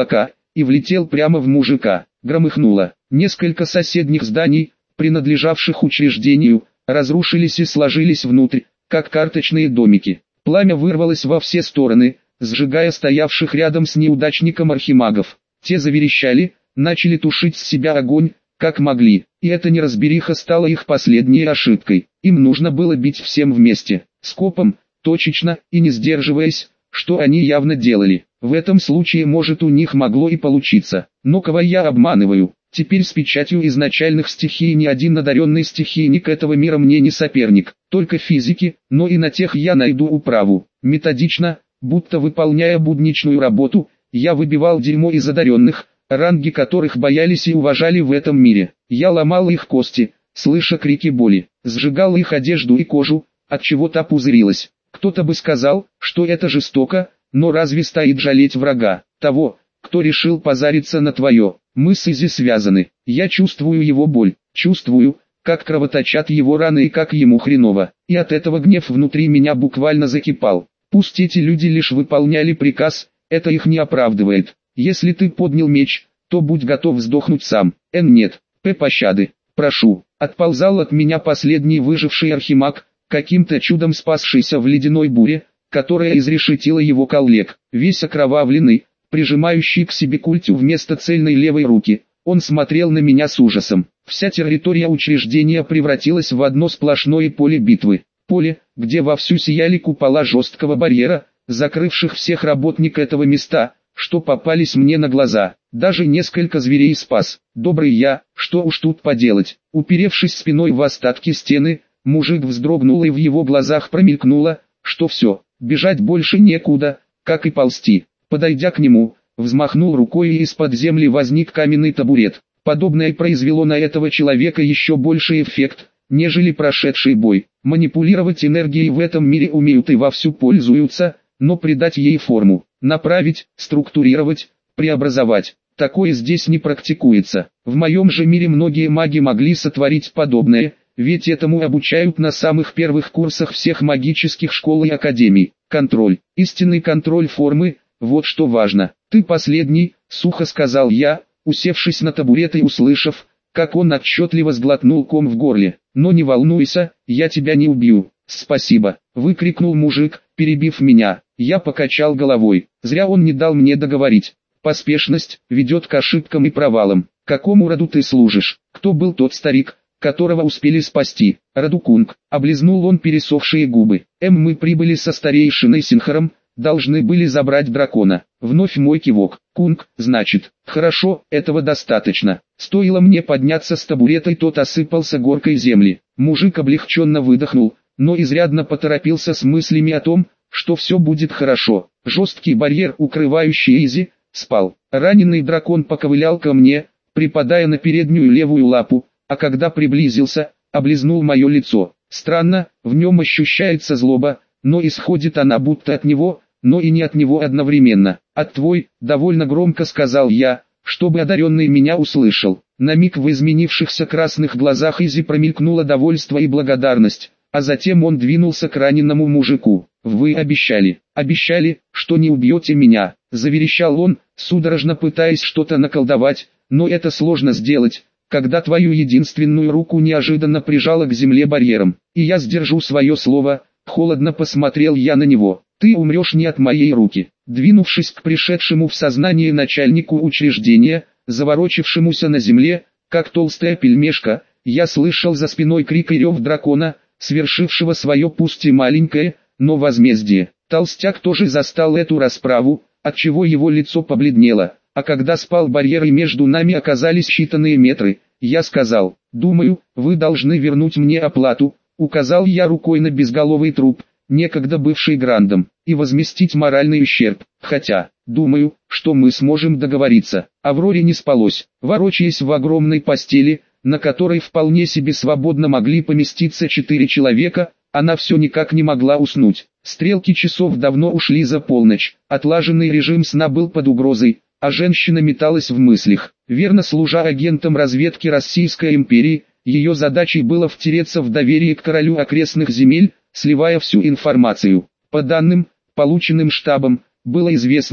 и влетел прямо в мужика. Громыхнуло. Несколько соседних зданий, принадлежавших учреждению, разрушились и сложились внутрь, как карточные домики. Пламя вырвалось во все стороны, сжигая стоявших рядом с неудачником архимагов. Те заверещали, начали тушить с себя огонь, как могли, и эта неразбериха стала их последней ошибкой. Им нужно было бить всем вместе, скопом, точечно и не сдерживаясь, что они явно делали. В этом случае, может, у них могло и получиться. Но кого я обманываю? Теперь с печатью изначальных стихий ни один одаренный стихийник этого мира мне не соперник, только физики, но и на тех я найду управу. Методично, будто выполняя будничную работу, я выбивал дерьмо из одаренных, ранги которых боялись и уважали в этом мире. Я ломал их кости, слыша крики боли, сжигал их одежду и кожу, от чего та пузырилась. Кто-то бы сказал, что это жестоко, но разве стоит жалеть врага, того, кто решил позариться на твое? Мы с Изи связаны, я чувствую его боль, чувствую, как кровоточат его раны и как ему хреново, и от этого гнев внутри меня буквально закипал. Пусть эти люди лишь выполняли приказ, это их не оправдывает. Если ты поднял меч, то будь готов сдохнуть сам. Н нет, П пощады, прошу. Отползал от меня последний выживший архимаг, каким-то чудом спасшийся в ледяной буре, которая изрешетила его коллег. Весь окровавленный, прижимающий к себе культю вместо цельной левой руки, он смотрел на меня с ужасом. Вся территория учреждения превратилась в одно сплошное поле битвы. Поле, где вовсю сияли купола жесткого барьера, закрывших всех работников этого места, что попались мне на глаза. Даже несколько зверей спас. Добрый я, что уж тут поделать. Уперевшись спиной в остатки стены, мужик вздрогнул, и в его глазах промелькнуло, что все, бежать больше некуда, как и ползти. Подойдя к нему, взмахнул рукой, и из-под земли возник каменный табурет. Подобное произвело на этого человека еще больший эффект, нежели прошедший бой. Манипулировать энергией в этом мире умеют и вовсю пользуются, но придать ей форму, направить, структурировать, преобразовать. Такое здесь не практикуется. В моем же мире многие маги могли сотворить подобное, ведь этому обучают на самых первых курсах всех магических школ и академий. Контроль, истинный контроль формы, вот что важно. Ты последний, сухо сказал я, усевшись на табурет и услышав, как он отчетливо сглотнул ком в горле. Но не волнуйся, я тебя не убью. Спасибо, выкрикнул мужик, перебив меня. Я покачал головой. Зря он не дал мне договорить. Поспешность ведет к ошибкам и провалам. Какому роду ты служишь? Кто был тот старик, которого успели спасти? Радукунг. Облизнул он пересохшие губы. Эм, мы прибыли со старейшиной Синхаром, должны были забрать дракона. Вновь мой кивок. Кунг, значит. Хорошо, этого достаточно. Стоило мне подняться с табурета, и тот осыпался горкой земли. Мужик облегченно выдохнул, но изрядно поторопился с мыслями о том, что все будет хорошо. Жесткий барьер, укрывающий Изи, спал. Раненый дракон поковылял ко мне, припадая на переднюю левую лапу, а когда приблизился, облизнул мое лицо. Странно, в нем ощущается злоба, но исходит она будто от него, но и не от него одновременно. «От твой», — довольно громко сказал я, чтобы одаренный меня услышал. На миг в изменившихся красных глазах Изи промелькнуло довольство и благодарность, а затем он двинулся к раненому мужику. «Вы обещали, обещали, что не убьете меня», — заверещал он, судорожно пытаясь что-то наколдовать, но это сложно сделать, когда твою единственную руку неожиданно прижало к земле барьером. И я сдержу свое слово, холодно посмотрел я на него. Ты умрешь не от моей руки. Двинувшись к пришедшему в сознание начальнику учреждения, заворочившемуся на земле, как толстая пельмешка, я слышал за спиной крик и рев дракона, свершившего свое пусть и маленькое, но возмездие. Толстяк тоже застал эту расправу, отчего его лицо побледнело, а когда спал барьер и между нами оказались считанные метры, я сказал: «Думаю, вы должны вернуть мне оплату», указал я рукой на безголовый труп, некогда бывший грандом, и возместить моральный ущерб, хотя, думаю, что мы сможем договориться. Авроре не спалось, ворочаясь в огромной постели, на которой вполне себе свободно могли поместиться четыре человека, она все никак не могла уснуть. Стрелки часов давно ушли за полночь, отлаженный режим сна был под угрозой, а женщина металась в мыслях. Верно служа агентом разведки Российской империи, ее задачей было втереться в доверие к королю окрестных земель, сливая всю информацию. По данным, полученным штабом, было известно,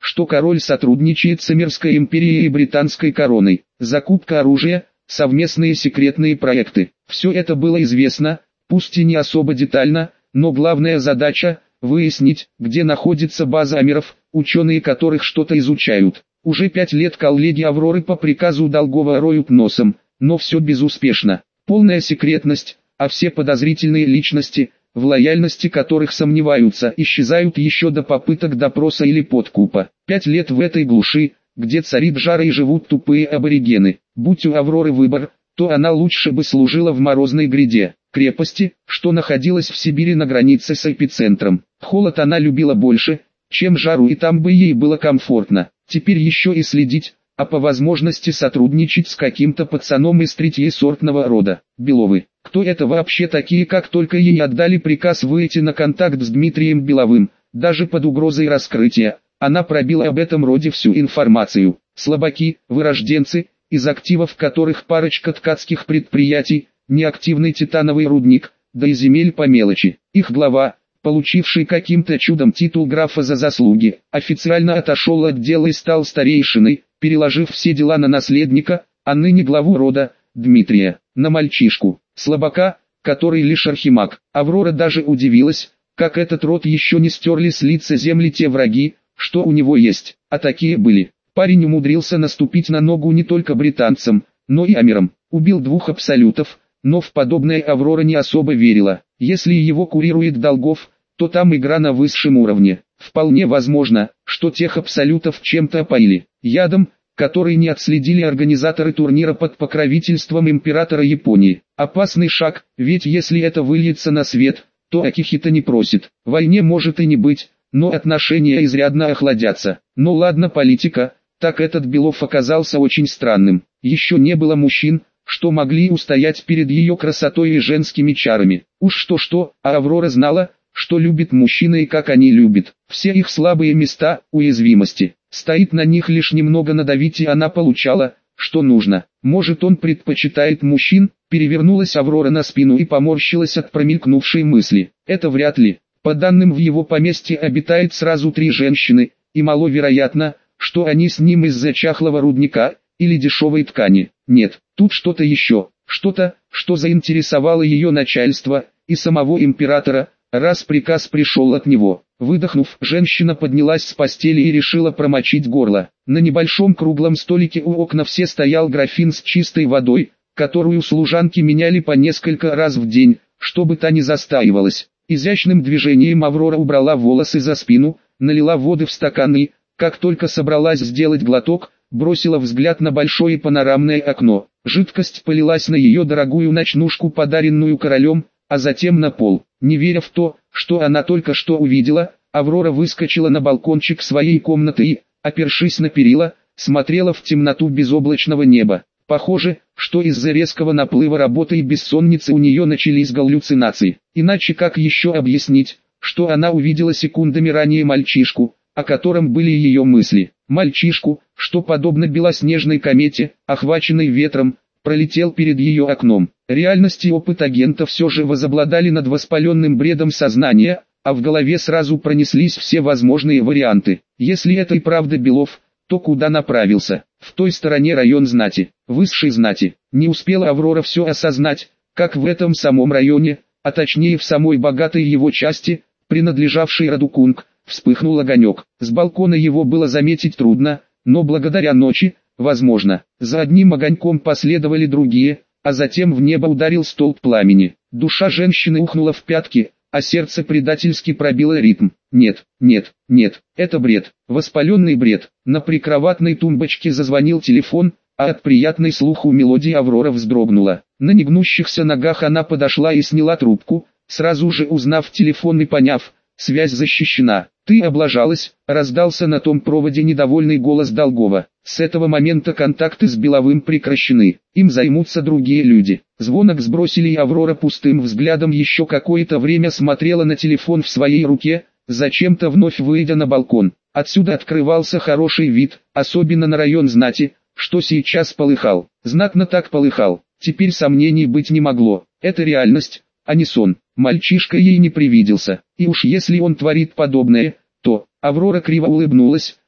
что король сотрудничает с Эмирской империей и британской короной. Закупка оружия, совместные секретные проекты. Все это было известно, пусть и не особо детально, но главная задача – выяснить, где находится база Амиров, ученые которых что-то изучают. Уже пять лет коллеги Авроры по приказу Долгова роют носом, но все безуспешно. Полная секретность, а все подозрительные личности, в лояльности которых сомневаются, исчезают еще до попыток допроса или подкупа. Пять лет в этой глуши, где царит жара и живут тупые аборигены. Будь у Авроры выбор, то она лучше бы служила в морозной гряде, крепости, что находилась в Сибири на границе с эпицентром. Холод она любила больше, чем жару, и там бы ей было комфортно. Теперь еще и следить, а по возможности сотрудничать с каким-то пацаном из третьесортного рода. Беловы. Кто это вообще такие? Как только ей отдали приказ выйти на контакт с Дмитрием Беловым, даже под угрозой раскрытия, она пробила об этом роде всю информацию. Слабаки, вырожденцы, из активов которых парочка ткацких предприятий, неактивный титановый рудник, да и земель по мелочи. Их глава, получивший каким-то чудом титул графа за заслуги, официально отошел от дела и стал старейшиной, переложив все дела на наследника, а ныне главу рода, Дмитрия, на мальчишку, слабака, который лишь архимаг. Аврора даже удивилась, как этот род еще не стерли с лица земли те враги, что у него есть, а такие были. Парень умудрился наступить на ногу не только британцам, но и амирам, убил двух абсолютов, но в подобное Аврора не особо верила. Если его курирует Долгов, то там игра на высшем уровне. Вполне возможно, что тех абсолютов чем-то опоили, ядом, который не отследили организаторы турнира под покровительством императора Японии. Опасный шаг, ведь если это выльется на свет, то Акихито не просит. Войне может и не быть, но отношения изрядно охладятся. Ну ладно, политика, так этот Белов оказался очень странным. Еще не было мужчин, что могли устоять перед ее красотой и женскими чарами. Уж что-что, а Аврора знала, что любит мужчина и как они любят. Все их слабые места, уязвимости. Стоит на них лишь немного надавить, и она получала, что нужно. Может, он предпочитает мужчин? Перевернулась Аврора на спину и поморщилась от промелькнувшей мысли. Это вряд ли. По данным, в его поместье обитает сразу три женщины, и маловероятно, что они с ним из-за чахлого рудника или дешевой ткани. Нет, тут что-то еще, что-то, что заинтересовало ее начальство и самого императора, раз приказ пришел от него. Выдохнув, женщина поднялась с постели и решила промочить горло. На небольшом круглом столике у окна все стоял графин с чистой водой, которую служанки меняли по несколько раз в день, чтобы та не застаивалась. Изящным движением Аврора убрала волосы за спину, налила воды в стакан и, как только собралась сделать глоток, бросила взгляд на большое панорамное окно. Жидкость полилась на ее дорогую ночнушку, подаренную королем, а затем на пол. Не веря в то, что она только что увидела, Аврора выскочила на балкончик своей комнаты и, опершись на перила, смотрела в темноту безоблачного неба. Похоже, что из-за резкого наплыва работы и бессонницы у нее начались галлюцинации. Иначе как еще объяснить, что она увидела секундами ранее мальчишку, о котором были ее мысли. Мальчишку, что подобно белоснежной комете, охваченной ветром, пролетел перед ее окном. Реальность и опыт агента все же возобладали над воспаленным бредом сознания, а в голове сразу пронеслись все возможные варианты. Если это и правда Белов, то куда направился? В той стороне район знати, высшей знати. Не успела Аврора все осознать, как в этом самом районе, а точнее в самой богатой его части, принадлежавшей роду Кунг, вспыхнул огонек. С балкона его было заметить трудно, но благодаря ночи, возможно, за одним огоньком последовали другие, а затем в небо ударил столб пламени. Душа женщины ухнула в пятки, а сердце предательски пробило ритм. Нет, нет, нет, это бред, воспаленный бред. На прикроватной тумбочке зазвонил телефон, а от приятной слуху мелодии Аврора вздрогнула. На негнущихся ногах она подошла и сняла трубку, сразу же узнав телефон и поняв, связь защищена. «Ты облажалась», — раздался на том проводе недовольный голос Долгова. «С этого момента контакты с Беловым прекращены, им займутся другие люди». Звонок сбросили, и Аврора пустым взглядом еще какое-то время смотрела на телефон в своей руке, зачем-то вновь выйдя на балкон. Отсюда открывался хороший вид, особенно на район знати, что сейчас полыхал. Знатно так полыхал, теперь сомнений быть не могло. Это реальность, а не сон. Мальчишка ей не привиделся, и уж если он творит подобное, то... Аврора криво улыбнулась,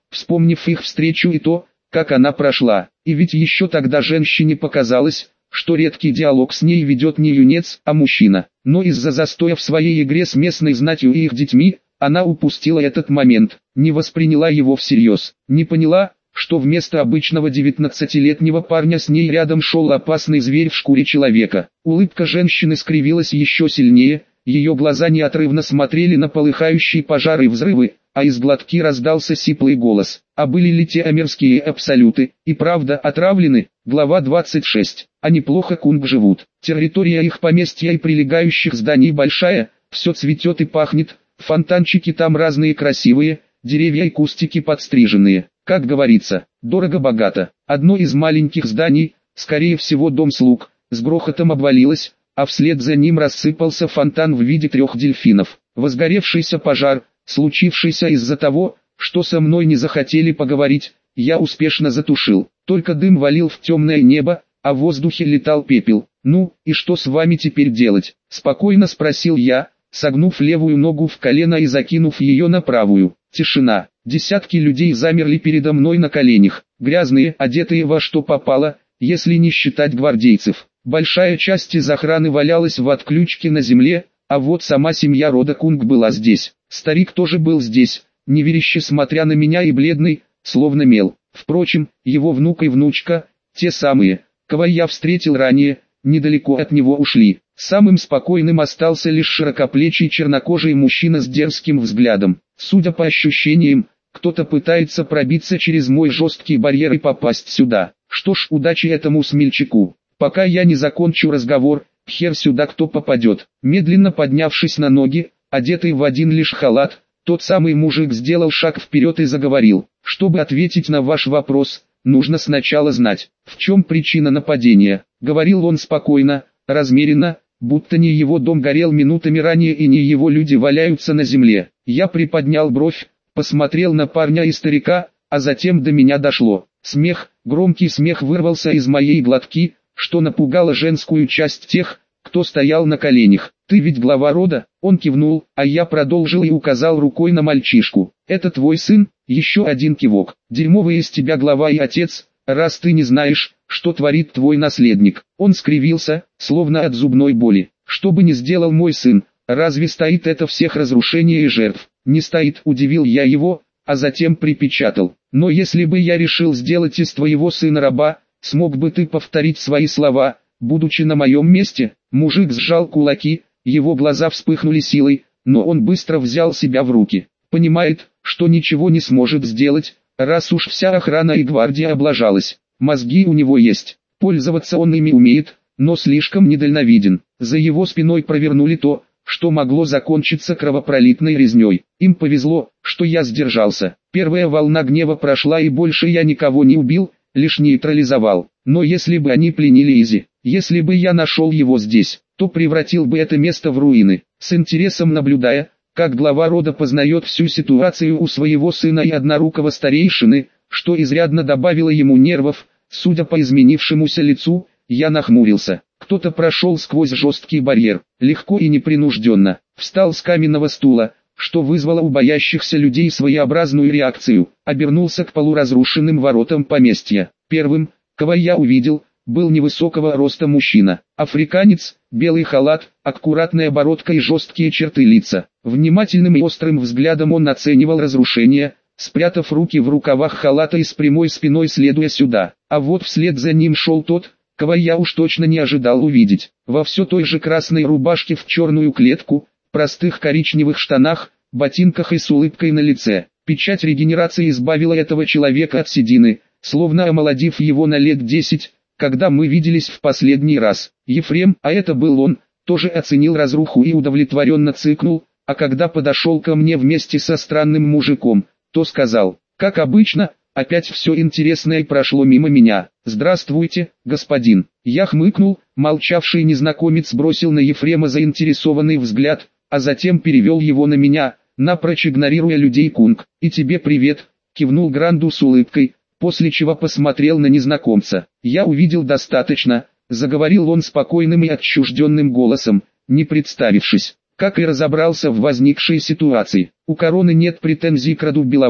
вспомнив их встречу и то, как она прошла. И ведь еще тогда женщине показалось, что редкий диалог с ней ведет не юнец, а мужчина. Но из-за застоя в своей игре с местной знатью и их детьми, она упустила этот момент, не восприняла его всерьез, не поняла, что вместо обычного девятнадцатилетнего парня с ней рядом шел опасный зверь в шкуре человека. Улыбка женщины скривилась еще сильнее, ее глаза неотрывно смотрели на полыхающие пожары и взрывы, а из глотки раздался сиплый голос. А были ли те амерские абсолюты, и правда отравлены? Глава двадцать шесть. Они плохо кунг живут. Территория их поместья и прилегающих зданий большая, все цветет и пахнет, фонтанчики там разные красивые, деревья и кустики подстриженные. Как говорится, дорого-богато. Одно из маленьких зданий, скорее всего дом слуг, с грохотом обвалилось, а вслед за ним рассыпался фонтан в виде трех дельфинов. Возгоревшийся пожар, случившийся из-за того, что со мной не захотели поговорить, я успешно затушил. Только дым валил в темное небо, а в воздухе летал пепел. «Ну, и что с вами теперь делать?» – спокойно спросил я, согнув левую ногу в колено и закинув ее на правую. Тишина. Десятки людей замерли передо мной на коленях, грязные, одетые во что попало, если не считать гвардейцев. Большая часть из охраны валялась в отключке на земле, а вот сама семья рода Кунг была здесь. Старик тоже был здесь, неверяще смотря на меня и бледный, словно мел. Впрочем, его внук и внучка, те самые, кого я встретил ранее, недалеко от него ушли. Самым спокойным остался лишь широкоплечий чернокожий мужчина с дерзким взглядом. Судя по ощущениям, кто-то пытается пробиться через мой жесткий барьер и попасть сюда. Что ж, удачи этому смельчаку. Пока я не закончу разговор, хер сюда кто попадет. Медленно поднявшись на ноги, одетый в один лишь халат, тот самый мужик сделал шаг вперед и заговорил. Чтобы ответить на ваш вопрос, нужно сначала знать, в чем причина нападения. Говорил он спокойно, размеренно, будто не его дом горел минутами ранее и не его люди валяются на земле. Я приподнял бровь, посмотрел на парня и старика, а затем до меня дошло. Смех, громкий смех вырвался из моей глотки, что напугало женскую часть тех, кто стоял на коленях. «Ты ведь глава рода?» Он кивнул, а я продолжил и указал рукой на мальчишку. «Это твой сын?» Еще один кивок. «Дерьмовый из тебя глава и отец, раз ты не знаешь, что творит твой наследник». Он скривился, словно от зубной боли. «Что бы ни сделал мой сын, разве стоит это всех разрушений и жертв?» «Не стоит», удивил я его, а затем припечатал. «Но если бы я решил сделать из твоего сына раба, смог бы ты повторить свои слова, будучи на моем месте?» Мужик сжал кулаки, его глаза вспыхнули силой, но он быстро взял себя в руки. Понимает, что ничего не сможет сделать, раз уж вся охрана и гвардия облажалась. Мозги у него есть, пользоваться он ими умеет, но слишком недальновиден. За его спиной провернули то, что могло закончиться кровопролитной резней. Им повезло, что я сдержался. Первая волна гнева прошла и больше я никого не убил, лишь нейтрализовал. Но если бы они пленили Изи, если бы я нашел его здесь, то превратил бы это место в руины. С интересом наблюдая, как глава рода познает всю ситуацию у своего сына и однорукого старейшины, что изрядно добавило ему нервов, судя по изменившемуся лицу, я нахмурился. Кто-то прошел сквозь жесткий барьер, легко и непринужденно, встал с каменного стула, что вызвало у боящихся людей своеобразную реакцию, обернулся к полуразрушенным воротам поместья. Первым, кого я увидел, был невысокого роста мужчина, африканец, белый халат, аккуратная бородка и жесткие черты лица. Внимательным и острым взглядом он оценивал разрушение, спрятав руки в рукавах халата и с прямой спиной следуя сюда. А вот вслед за ним шел тот, кого я уж точно не ожидал увидеть. Во все той же красной рубашке в черную клетку, простых коричневых штанах, ботинках и с улыбкой на лице. Печать регенерации избавила этого человека от седины, словно омолодив его на лет десять, когда мы виделись в последний раз. Ефрем, а это был он, тоже оценил разруху и удовлетворенно цыкнул, а когда подошел ко мне вместе со странным мужиком, то сказал: «Как обычно, опять все интересное прошло мимо меня. Здравствуйте, господин». Я хмыкнул, молчавший незнакомец бросил на Ефрема заинтересованный взгляд, а затем перевел его на меня, напрочь игнорируя людей Кунг. «И тебе привет», кивнул Гранду с улыбкой, после чего посмотрел на незнакомца. «Я увидел достаточно», заговорил он спокойным и отчужденным голосом, не представившись, как и разобрался в возникшей ситуации. «У короны нет претензий к роду Беловых,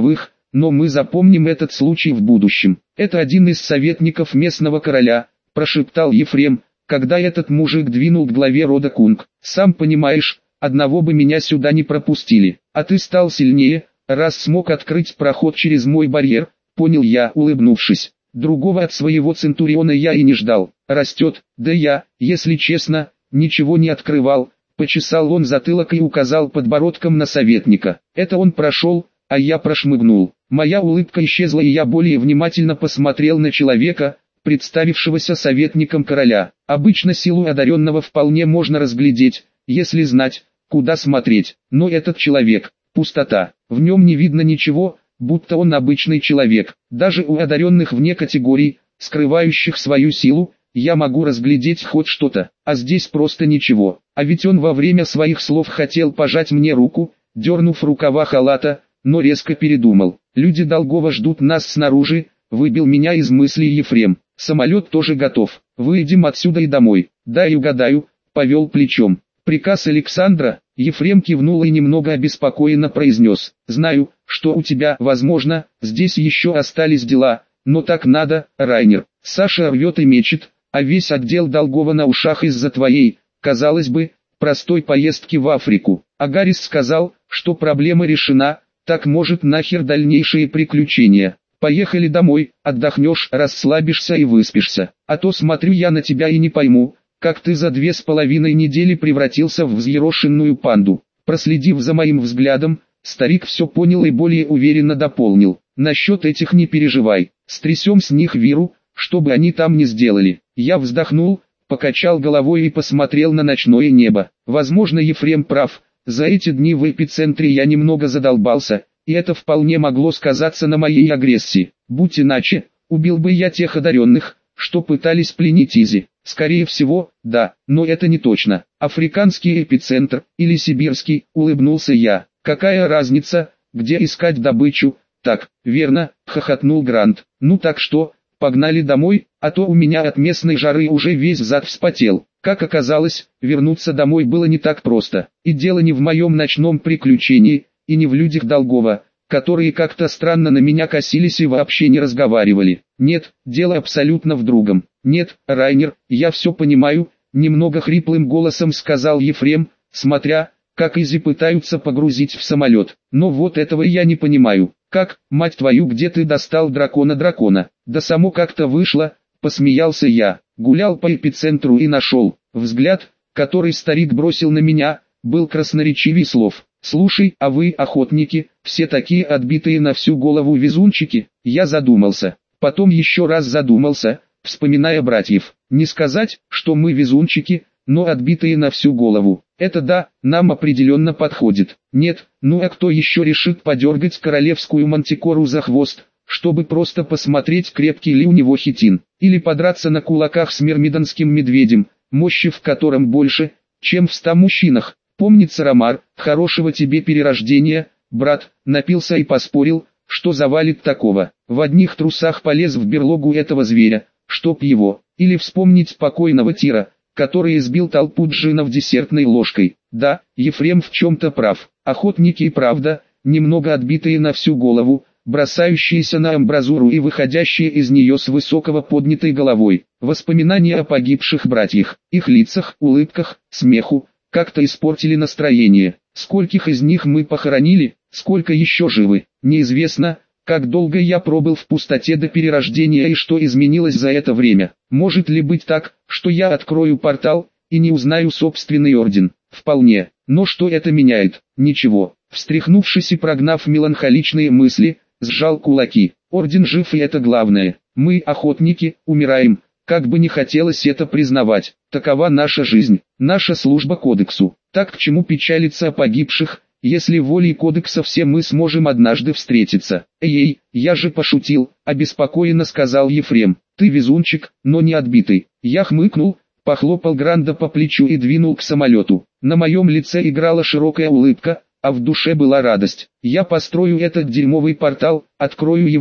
но мы запомним этот случай в будущем. Это один из советников местного короля, прошептал Ефрем, когда этот мужик двинул к главе рода Кунг. Сам понимаешь, одного бы меня сюда не пропустили, а ты стал сильнее, раз смог открыть проход через мой барьер, понял я, улыбнувшись. Другого от своего центуриона я и не ждал. Растет, да я, если честно, ничего не открывал. Почесал он затылок и указал подбородком на советника. Это он прошел, а я прошмыгнул. Моя улыбка исчезла, и я более внимательно посмотрел на человека, представившегося советником короля. Обычно силу одаренного вполне можно разглядеть, если знать, куда смотреть. Но этот человек — пустота. В нем не видно ничего, будто он обычный человек. Даже у одаренных вне категорий, скрывающих свою силу, я могу разглядеть хоть что-то, а здесь просто ничего. А ведь он во время своих слов хотел пожать мне руку, дернув рукава халата, но резко передумал. Люди Долгова ждут нас снаружи, выбил меня из мыслей Ефрем. Самолет тоже готов, выйдем отсюда и домой. Дай угадаю, повел плечом. Приказ Александра. Ефрем кивнул и немного обеспокоенно произнес. Знаю, что у тебя, возможно, здесь еще остались дела, но так надо, Райнер. Саша рвет и мечет, а весь отдел Долгова на ушах из-за твоей, казалось бы, простой поездки в Африку. А Гаррис сказал, что проблема решена, так может нахер дальнейшие приключения. Поехали домой, отдохнешь, расслабишься и выспишься. А то смотрю я на тебя и не пойму, как ты за две с половиной недели превратился в взъерошенную панду. Проследив за моим взглядом, старик все понял и более уверенно дополнил. Насчет этих не переживай, стрясем с них виру, что бы они там ни сделали. Я вздохнул, покачал головой и посмотрел на ночное небо. Возможно, Ефрем прав, за эти дни в эпицентре я немного задолбался, и это вполне могло сказаться на моей агрессии. Будь иначе, убил бы я тех одаренных, что пытались пленить Изи. Скорее всего, да, но это не точно. Африканский эпицентр, или сибирский, улыбнулся я. Какая разница, где искать добычу? Так, верно, хохотнул Грант. Ну так что, погнали домой, а то у меня от местной жары уже весь зад вспотел. Как оказалось, вернуться домой было не так просто. И дело не в моем ночном приключении, и не в людях Долгова, которые как-то странно на меня косились и вообще не разговаривали. Нет, дело абсолютно в другом. Нет, Райнер, я все понимаю, немного хриплым голосом сказал Ефрем, смотря, как Изи пытаются погрузить в самолет. Но вот этого я не понимаю. Как, мать твою, где ты достал дракона-дракона? Да само как-то вышло, посмеялся я. Гулял по эпицентру и нашел. Взгляд, который старик бросил на меня, был красноречивей слов. Слушай, а вы, охотники, все такие отбитые на всю голову везунчики? Я задумался. Потом еще раз задумался, вспоминая братьев. Не сказать, что мы везунчики, но отбитые на всю голову. Это да, нам определенно подходит. Нет, ну а кто еще решит подергать королевскую мантикору за хвост, чтобы просто посмотреть, крепкий ли у него хитин, или подраться на кулаках с мирмидонским медведем, мощи в котором больше, чем в ста мужчинах. Помнится, Ромар, хорошего тебе перерождения, брат, напился и поспорил, что завалит такого. В одних трусах полез в берлогу этого зверя, чтоб его, или вспомнить покойного Тира, который избил толпу джинов десертной ложкой. Да, Ефрем в чем-то прав. Охотники и правда, немного отбитые на всю голову, бросающиеся на амбразуру и выходящие из нее с высокого поднятой головой. Воспоминания о погибших братьях, их лицах, улыбках, смеху, как-то испортили настроение. Скольких из них мы похоронили, сколько еще живы, неизвестно. Как долго я пробыл в пустоте до перерождения и что изменилось за это время. Может ли быть так, что я открою портал и не узнаю собственный орден? Вполне. Но что это меняет? Ничего. Встряхнувшись и прогнав меланхоличные мысли, сжал кулаки. Орден жив, и это главное. Мы, охотники, умираем, как бы не хотелось это признавать. Такова наша жизнь, наша служба кодексу. Так к чему печалиться о погибших, если волей кодекса все мы сможем однажды встретиться? Эй, я же пошутил, обеспокоенно сказал Ефрем. Ты везунчик, но не отбитый. Я хмыкнул, похлопал Гранда по плечу и двинул к самолету. На моем лице играла широкая улыбка, а в душе была радость. Я построю этот дерьмовый портал, открою его,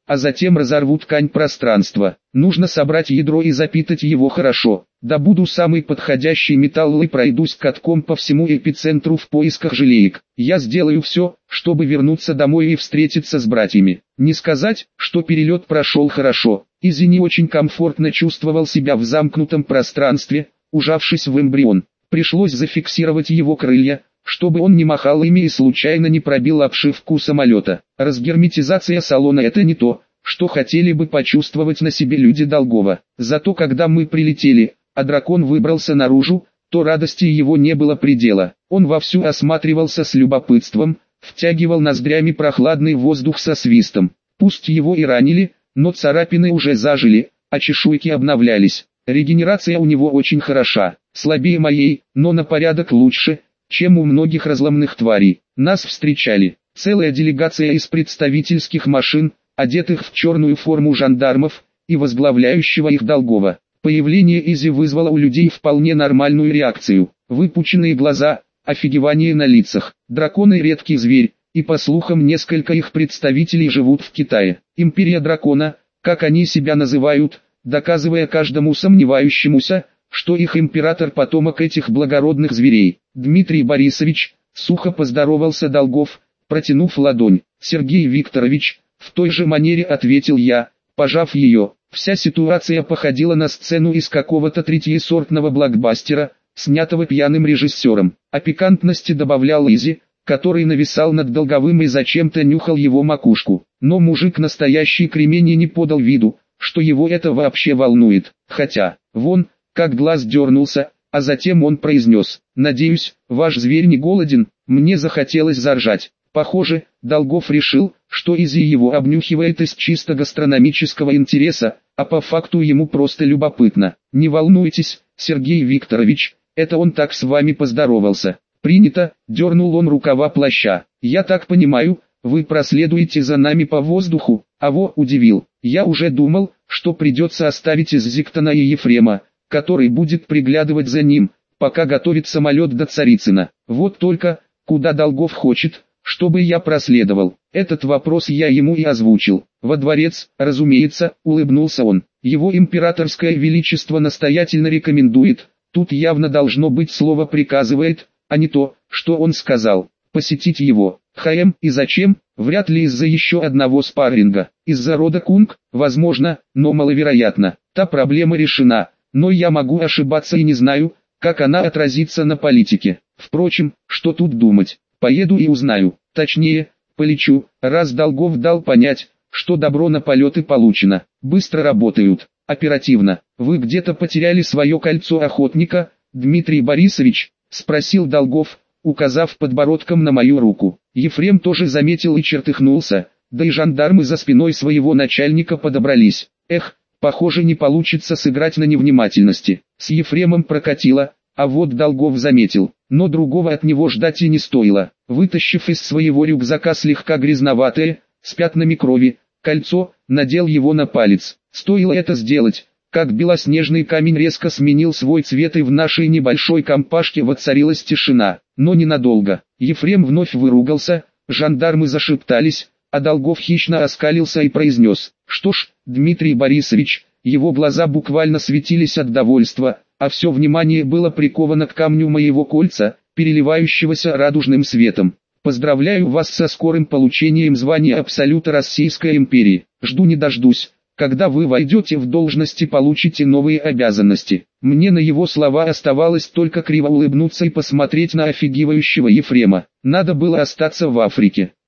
а затем разорву ткань пространства. Нужно собрать ядро и запитать его хорошо. Добуду самый подходящий металл и пройдусь катком по всему эпицентру в поисках желеек. Я сделаю все, чтобы вернуться домой и встретиться с братьями. Не сказать, что перелет прошел хорошо. Изи не очень комфортно чувствовал себя в замкнутом пространстве, ужавшись в эмбрион. Пришлось зафиксировать его крылья, чтобы он не махал ими и случайно не пробил обшивку самолета. Разгерметизация салона — это не то, что хотели бы почувствовать на себе люди Долгова. Зато когда мы прилетели, а дракон выбрался наружу, то радости его не было предела. Он вовсю осматривался с любопытством, втягивал ноздрями прохладный воздух со свистом. Пусть его и ранили, но царапины уже зажили, а чешуйки обновлялись. Регенерация у него очень хороша, слабее моей, но на порядок лучше, чем у многих разломных тварей. Нас встречали целая делегация из представительских машин, одетых в черную форму жандармов, и возглавляющего их Долгова. Появление Изи вызвало у людей вполне нормальную реакцию. Выпученные глаза, офигевание на лицах. Драконы — редкий зверь, и по слухам несколько их представителей живут в Китае. Империя дракона, как они себя называют, доказывая каждому сомневающемуся, что их император потомок этих благородных зверей. Дмитрий Борисович, сухо поздоровался Долгов, протянув ладонь. Сергей Викторович, в той же манере ответил я, пожав ее. Вся ситуация походила на сцену из какого-то третьесортного блокбастера, снятого пьяным режиссером. А пикантности добавлял Изи, который нависал над Долговым и зачем-то нюхал его макушку. Но мужик настоящий кремень и не подал виду, что его это вообще волнует. Хотя, вон, как глаз дернулся, а затем он произнес: «Надеюсь, ваш зверь не голоден». Мне захотелось заржать. Похоже, Долгов решил, что Изи его обнюхивает из чисто гастрономического интереса, а по факту ему просто любопытно. «Не волнуйтесь, Сергей Викторович, это он так с вами поздоровался». «Принято», — дернул он рукава плаща. «Я так понимаю, вы проследуете за нами по воздуху?» Аво удивил. «Я уже думал, что придется оставить из Зиктона и Ефрема, который будет приглядывать за ним, пока готовит самолет до Царицына. Вот только, куда Долгов хочет, чтобы я проследовал?» Этот вопрос я ему и озвучил. «Во дворец, разумеется», — улыбнулся он. «Его императорское величество настоятельно рекомендует». Тут явно должно быть слово «приказывает», а не то, что он сказал. «Посетить его». «ХМ, и зачем?» «Вряд ли из-за еще одного спарринга. Из-за рода Кунг, возможно, но маловероятно. Та проблема решена, но я могу ошибаться и не знаю, как она отразится на политике. Впрочем, что тут думать? Поеду и узнаю. Точнее, полечу, раз Долгов дал понять, что добро на полеты получено. Быстро работают, оперативно. Вы где-то потеряли свое кольцо охотника, Дмитрий Борисович?» — спросил Долгов, указав подбородком на мою руку. Ефрем тоже заметил и чертыхнулся, да и жандармы за спиной своего начальника подобрались. Эх, похоже, не получится сыграть на невнимательности. С Ефремом прокатило, а вот Долгов заметил, но другого от него ждать и не стоило. Вытащив из своего рюкзака слегка грязноватое, с пятнами крови, кольцо, надел его на палец. Стоило это сделать, как белоснежный камень резко сменил свой цвет, и в нашей небольшой компашке воцарилась тишина. Но ненадолго. Ефрем вновь выругался, жандармы зашептались, а Долгов хищно оскалился и произнес: «Что ж, Дмитрий Борисович», его глаза буквально светились от довольства, а все внимание было приковано к камню моего кольца, переливающегося радужным светом. «Поздравляю вас со скорым получением звания Абсолюта Российской империи. Жду не дождусь, когда вы войдете в должность и получите новые обязанности». Мне на его слова оставалось только криво улыбнуться и посмотреть на офигевающего Ефрема. Надо было остаться в Африке.